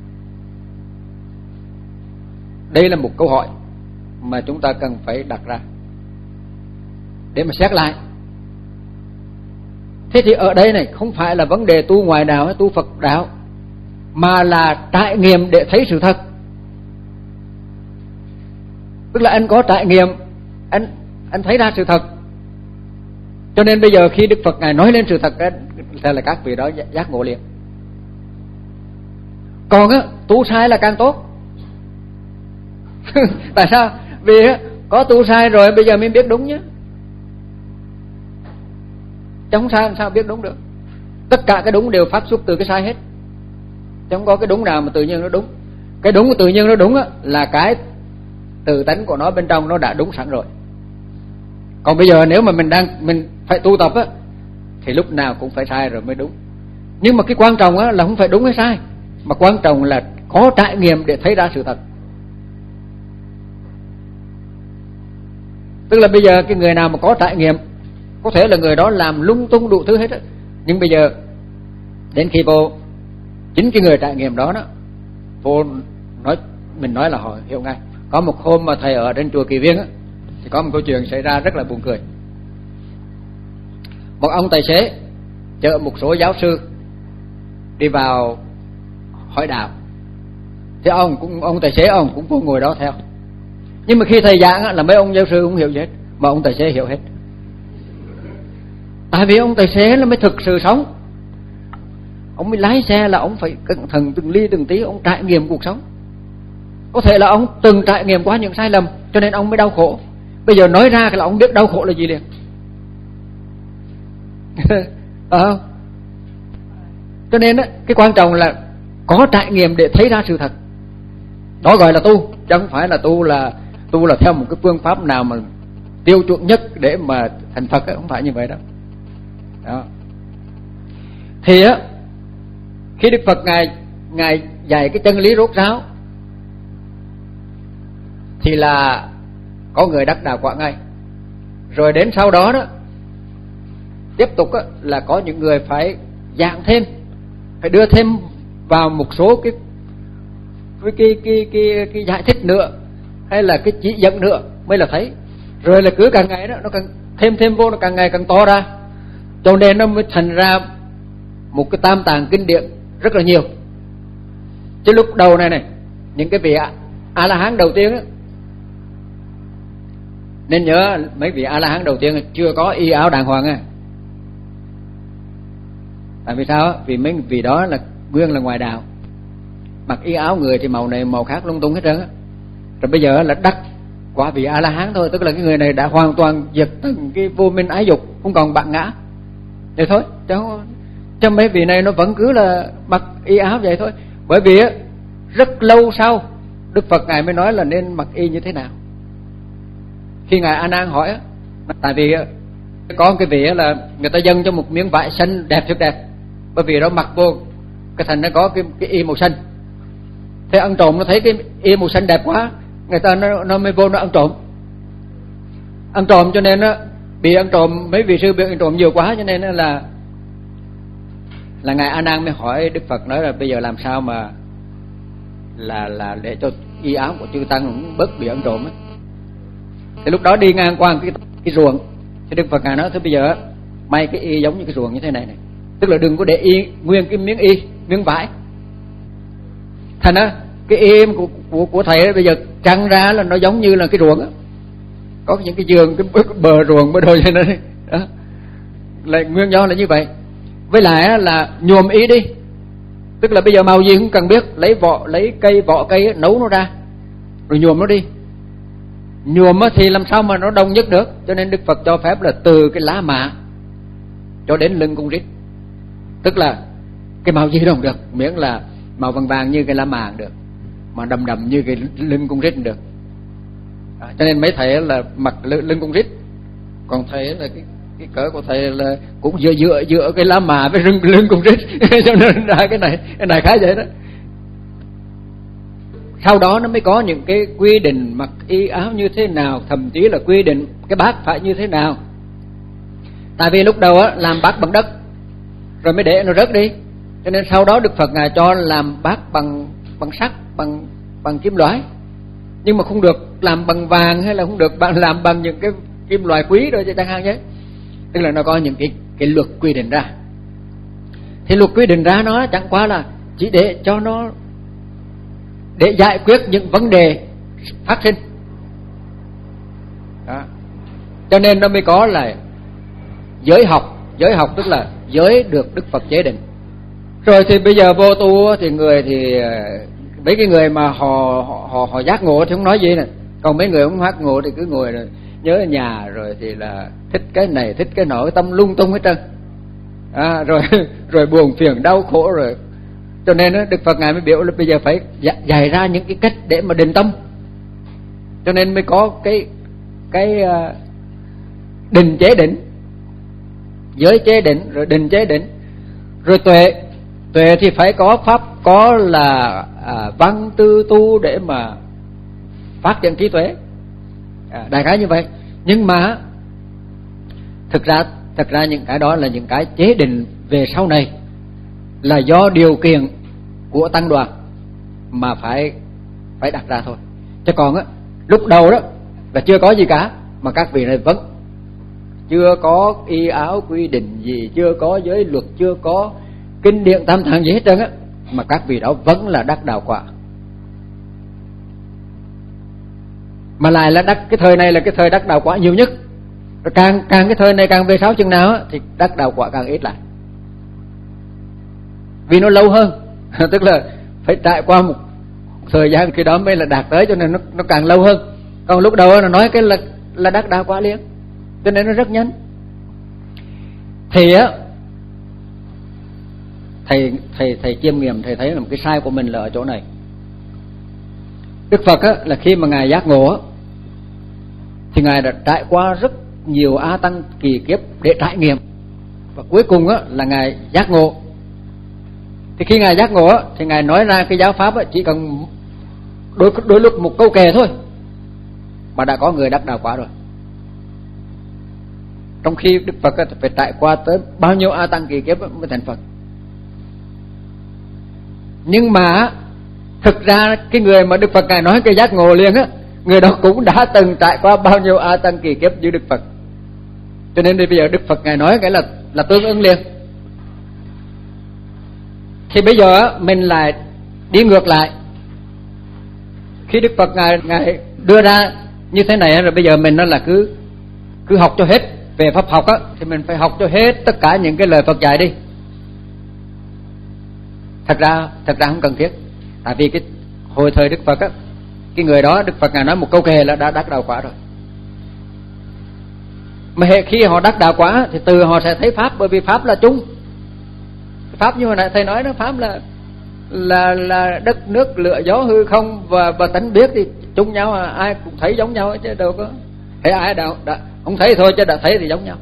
Đây là một câu hỏi mà chúng ta cần phải đặt ra để mà xét lại. Thế thì ở đây này không phải là vấn đề tu ngoại đạo hay tu Phật đạo, mà là trải nghiệm để thấy sự thật. Tức là anh có trải nghiệm, anh anh thấy ra sự thật. Cho nên bây giờ khi Đức Phật Ngài nói lên sự thật là, là các vị đó giác ngộ liền. Còn á, tu sai là càng tốt. Tại sao? Vì có tu sai rồi bây giờ mới biết đúng nhé. Chứ không sai làm sao biết đúng được. Tất cả cái đúng đều phát xuất từ cái sai hết. Chứ không có cái đúng nào mà tự nhiên nó đúng. Cái đúng của tự nhiên nó đúng á, là cái tự tánh của nó bên trong nó đã đúng sẵn rồi. Còn bây giờ nếu mà mình đang mình phải tu tập á, thì lúc nào cũng phải sai rồi mới đúng. Nhưng mà cái quan trọng á là không phải đúng hay sai, mà quan trọng là có trải nghiệm để thấy ra sự thật. Tức là bây giờ cái người nào mà có trải nghiệm, có thể là người đó làm lung tung đủ thứ hết á, nhưng bây giờ đến khi vô chính cái người trải nghiệm đó đó, vô nói mình nói là họ hiểu ngay. Có một hôm mà thầy ở trên chùa Kỳ Viên á, thì có một câu chuyện xảy ra rất là buồn cười. Một ông tài xế chở một số giáo sư đi vào hỏi đạo, thì ông cũng ông tài xế ông cũng vô ngồi đó theo. Nhưng mà khi thầy giảng á, là mấy ông giáo sư không hiểu gì hết, mà ông tài xế hiểu hết. Tại vì ông tài xế là mới thực sự sống. Ông mới lái xe là ông phải cẩn thận từng ly từng tí, ông trải nghiệm cuộc sống. Có thể là ông từng trải nghiệm qua những sai lầm, cho nên ông mới đau khổ. Bây giờ nói ra là ông biết đau khổ là gì liền. à, Cho nên á, cái quan trọng là có trải nghiệm để thấy ra sự thật. Đó gọi là tu, chứ không phải là tu là tu là theo một cái phương pháp nào mà tiêu chuẩn nhất để mà thành Phật ấy, không phải như vậy đâu. Đó. Thì á, khi Đức Phật ngài ngài dạy cái chân lý rốt ráo thì là có người đắc đạo quả ngay. Rồi đến sau đó đó tiếp tục á, là có những người phải giảng thêm, phải đưa thêm vào một số cái cái cái cái cái, cái giải thích nữa, hay là cái chỉ dẫn nữa mới là thấy. Rồi là cứ càng ngày đó nó càng thêm thêm vô, nó càng ngày càng to ra, cho nên nó mới thành ra một cái tam tạng kinh điển rất là nhiều. Chứ lúc đầu này này, những cái vị A La Hán đầu tiên á, nên nhớ mấy vị A La Hán đầu tiên chưa có y áo đàng hoàng á. Tại vì sao? Vì mấy vị đó là nguyên là ngoài đạo, mặc y áo người thì màu này màu khác lung tung hết trơn á. Rồi bây giờ là đắc quả vị A La Hán thôi, tức là cái người này đã hoàn toàn diệt từng cái vô minh ái dục, không còn bạn ngã. Vậy thôi, chứ cho mấy vị này nó vẫn cứ là mặc y áo vậy thôi. Bởi vì á, rất lâu sau Đức Phật ngài mới nói là nên mặc y như thế nào. Khi ngài A Nan hỏi á, tại vì có cái vị là người ta dâng cho một miếng vải xanh đẹp thật đẹp, bởi vì nó mặc vô cái thành nó có cái, cái y màu xanh. Thế ăn trộm nó thấy cái y màu xanh đẹp quá, người ta nó, nó mới vô nó ăn trộm. Ăn trộm cho nên nó bị ăn trộm, mấy vị sư bị ăn trộm nhiều quá, cho nên là là ngài A Nan mới hỏi Đức Phật, nói là bây giờ làm sao mà là là để cho y áo của chư tăng cũng bớt bị ăn trộm ấy. Thì lúc đó đi ngang qua cái cái ruộng, thì Đức Phật ngài nói thế bây giờ may cái y giống như cái ruộng như thế này này, tức là đừng có để y nguyên cái miếng y miếng vải. Thành á cái y của của, của thầy ấy, bây giờ trăng ra là nó giống như là cái ruộng á, có những cái giường cái bờ ruộng bờ đồi như thế này đó, là nguyên do là như vậy. Với lại là nhuộm y đi, tức là bây giờ màu gì cũng cần biết, lấy vỏ lấy cây vỏ cây ấy, nấu nó ra rồi nhuộm nó đi. Nhuộm thì làm sao mà nó đồng nhất được, cho nên Đức Phật cho phép là từ cái lá mạ cho đến lưng cung rít, tức là cái màu gì đồng được, miễn là màu vàng vàng như cái lá mạ được, mà đầm đầm như cái lưng cung rít được. À, cho nên mấy thầy là mặc lưng cung rít, còn thầy là cái cái cỡ của thầy là cũng dựa dựa dựa cái lá mạ với lưng lưng cung rít cho nên ra cái này cái này khá vậy đó. Sau đó nó mới có những cái quy định mặc y áo như thế nào, thậm chí là quy định cái bát phải như thế nào. Tại vì lúc đầu á, làm bát bằng đất, rồi mới để nó rớt đi. Cho nên sau đó Đức Phật Ngài cho làm bát bằng bằng sắt, bằng bằng kim loại, nhưng mà không được làm bằng vàng hay là không được bằng làm bằng những cái kim loại quý rồi chẳng hạn nhé. Tức là nó có những cái cái luật quy định ra. Thì luật quy định ra nó chẳng qua là chỉ để cho nó để giải quyết những vấn đề phát sinh đó. Cho nên nó mới có là giới học. Giới học tức là giới được Đức Phật chế định. Rồi thì bây giờ vô tu thì người thì mấy cái người mà họ họ họ, họ giác ngộ thì không nói gì nè, còn mấy người không giác ngộ thì cứ ngồi rồi nhớ nhà, rồi thì là thích cái này thích cái nọ, tâm lung tung hết trơn. À, rồi rồi buồn phiền đau khổ rồi. Cho nên đó, Đức Phật Ngài mới biểu là bây giờ phải dạy ra những cái cách để mà định tâm. Cho nên mới có cái cái uh, định chế định, giới chế định, rồi định chế định, rồi tuệ. Tuệ thì phải có pháp, có là à, văn tư tu để mà phát triển trí tuệ, à, đại khái như vậy. Nhưng mà thực ra thực ra những cái đó là những cái chế định về sau này, là do điều kiện của tăng đoàn mà phải phải đặt ra thôi. Chứ còn á, lúc đầu đó là chưa có gì cả, mà các vị này vẫn chưa có y áo quy định gì, chưa có giới luật, chưa có kinh điển tam tạng gì hết trơn á, mà các vị đó vẫn là đắc đạo quả. Mà lại là đắc cái thời này là cái thời đắc đạo quả nhiều nhất. Rồi càng càng cái thời này càng về sau chừng nào á, thì đắc đạo quả càng ít lại, vì nó lâu hơn. Tức là phải trải qua một thời gian khi đó mới là đạt tới, cho nên nó nó càng lâu hơn. Còn lúc đầu nó nói cái là là đắc đạo quả liền, cho nên nó rất nhanh. Thì á, thầy thầy thầy chiêm nghiệm, thầy thấy là một cái sai của mình là ở chỗ này. Đức Phật á, là khi mà ngài giác ngộ á, thì ngài đã trải qua rất nhiều a tăng kỳ kiếp để trải nghiệm, và cuối cùng á là ngài giác ngộ. Thì khi ngài giác ngộ á, thì ngài nói ra cái giáo pháp á, chỉ cần đôi đôi lúc một câu kệ thôi mà đã có người đắc đạo quả rồi. Trong khi Đức Phật á, phải trải qua tới bao nhiêu a tăng kỳ kiếp mới thành Phật. Nhưng mà thực ra cái người mà Đức Phật ngài nói cái giác ngộ liền á, người đó cũng đã từng trải qua bao nhiêu a tăng kỳ kiếp như Đức Phật. Cho nên bây giờ Đức Phật ngài nói cái là là tương ứng liền. Thì bây giờ mình lại đi ngược lại. Khi Đức Phật ngài ngài đưa ra như thế này rồi, bây giờ mình nó là cứ cứ học cho hết về pháp học á, thì mình phải học cho hết tất cả những cái lời Phật dạy đi. Thật ra thật ra không cần thiết. Tại vì cái hồi thời Đức Phật á, cái người đó Đức Phật ngài nói một câu kệ là đã đắc đạo quả rồi. Mà khi họ đắc đạo quả thì từ họ sẽ thấy pháp, bởi vì pháp là chung. Pháp như hồi nãy thầy nói đó, pháp là là là đất nước lửa gió hư không và và tánh biết thì chung nhau, à, ai cũng thấy giống nhau chứ đâu có thấy ai đâu đã, không thấy thôi chứ đã thấy thì giống nhau.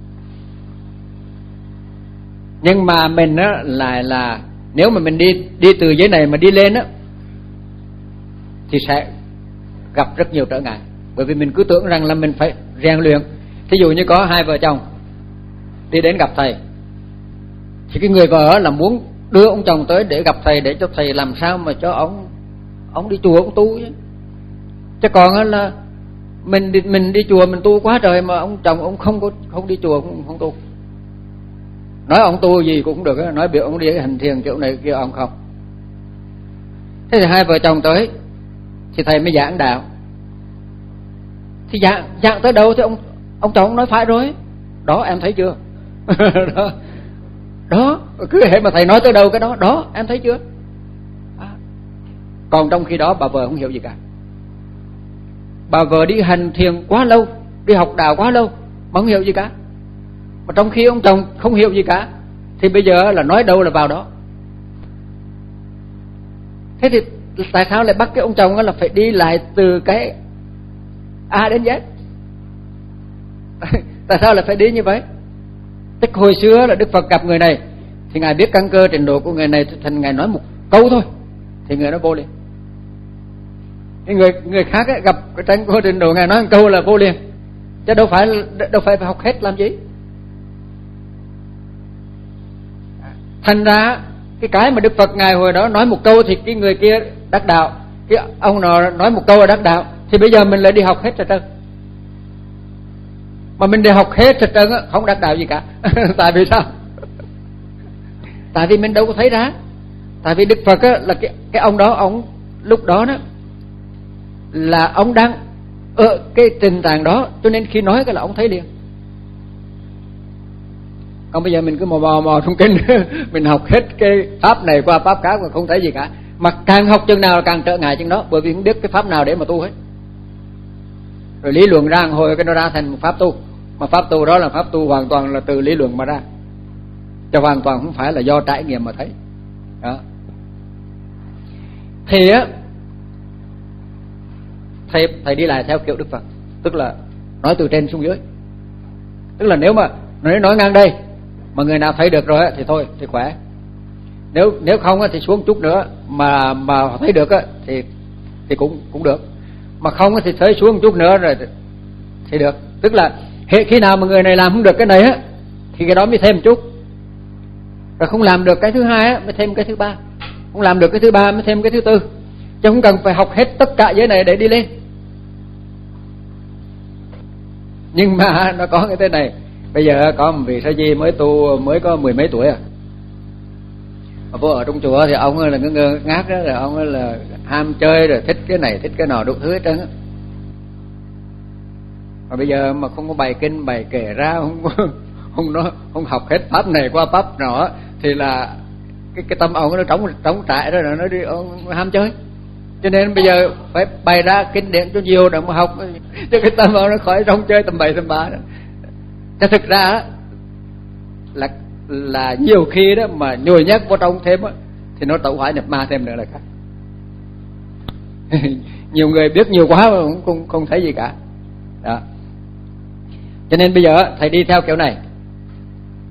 Nhưng mà mình á lại là nếu mà mình đi đi từ giới này mà đi lên á thì sẽ gặp rất nhiều trở ngại, bởi vì mình cứ tưởng rằng là mình phải rèn luyện. Thí dụ như có hai vợ chồng đi đến gặp thầy, thì cái người vợ là muốn đưa ông chồng tới để gặp thầy, để cho thầy làm sao mà cho ông ông đi chùa ông tu chứ. Chứ còn là mình đi, mình đi chùa mình tu quá trời mà ông chồng ông không có không đi chùa không, không tu. Nói ông tu gì cũng được, nói biểu ông đi hành thiền chỗ này kia ông không. Thế thì hai vợ chồng tới thì thầy mới giảng đạo. Thì giảng giảng tới đâu thì ông ông chồng nói phải rồi. Đó em thấy chưa? đó. Đó, cứ hệ mà thầy nói tới đâu cái đó, đó em thấy chưa? À. Còn trong khi đó bà vợ không hiểu gì cả. Bà vợ đi hành thiền quá lâu, đi học đạo quá lâu mà không hiểu gì cả. Mà trong khi ông chồng không hiểu gì cả, thì bây giờ là nói đâu là vào đó. Thế thì tại sao lại bắt cái ông chồng là phải đi lại từ cái A đến Z? Tại sao lại phải đi như vậy? Tức hồi xưa là Đức Phật gặp người này thì ngài biết căn cơ trình độ của người này, thành ngài nói một câu thôi thì người nó vô liền. Cái người người khác ấy, gặp cái căn cơ trình độ ngài nói một câu là vô liền, chứ đâu phải đâu phải phải học hết làm gì. Thành ra cái cái mà Đức Phật ngài hồi đó nói một câu thì cái người kia đắc đạo, cái ông nào nói một câu là đắc đạo, thì bây giờ mình lại đi học hết trật trơn. Mà mình đi học hết trật trơn á, không đắc đạo gì cả. Tại vì sao? Tại vì mình đâu có thấy ra. Tại vì Đức Phật á, là cái, cái ông đó, ông lúc đó đó là ông đang ở cái tình trạng đó, cho nên khi nói cái là ông thấy liền. Còn bây giờ mình cứ mò mò mò trong kinh mình học hết cái pháp này qua pháp khác mà không thấy gì cả. Mà càng học chừng nào càng trở ngại chừng đó, bởi vì không biết cái pháp nào để mà tu hết. Rồi lý luận ra hồi cái nó ra thành một pháp tu, mà pháp tu đó là pháp tu hoàn toàn là từ lý luận mà ra, cho hoàn toàn không phải là do trải nghiệm mà thấy. Đó. Thì á, thầy thầy đi lại theo kiểu Đức Phật, tức là nói từ trên xuống dưới. Tức là nếu mà nói nói ngang đây mà người nào thấy được rồi á thì thôi thì khỏe. Nếu nếu không á thì xuống chút nữa mà mà thấy được á thì thì cũng cũng được. Mà không á thì thấy xuống một chút nữa rồi thì được. Tức là khi nào mà người này làm không được cái này á thì cái đó mới thêm một chút. Rồi không làm được cái thứ hai á mới thêm cái thứ ba. Không làm được cái thứ ba mới thêm cái thứ tư. Chứ không cần phải học hết tất cả giới này để đi lên. Nhưng mà nó có cái thế này. Bây giờ có một vị sa di mới tu, mới có mười mấy tuổi à. Mà vô ở trong chùa thì ông là ngơ ngơ ngác đó, rồi ông là ham chơi, rồi thích cái này thích cái nọ đủ thứ hết trơn á. Mà bây giờ mà không có bài kinh bài kể ra, không không nó không học hết pháp này qua pháp nọ thì là cái cái tâm ông nó trống trống trại đó, rồi nó đi ông ham chơi. Cho nên bây giờ phải bày ra kinh điển cho nhiều để mà học, cho cái tâm ông nó khỏi trống chơi tầm bậy tầm bạ đó. Chứ thực ra là là nhiều khi đó mà nhồi nhét vào trong thêm á thì nó tẩu hỏa nhập ma thêm nữa là khác. Nhiều người biết nhiều quá mà cũng không, không thấy gì cả. Đó. Cho nên bây giờ thầy đi theo kiểu này.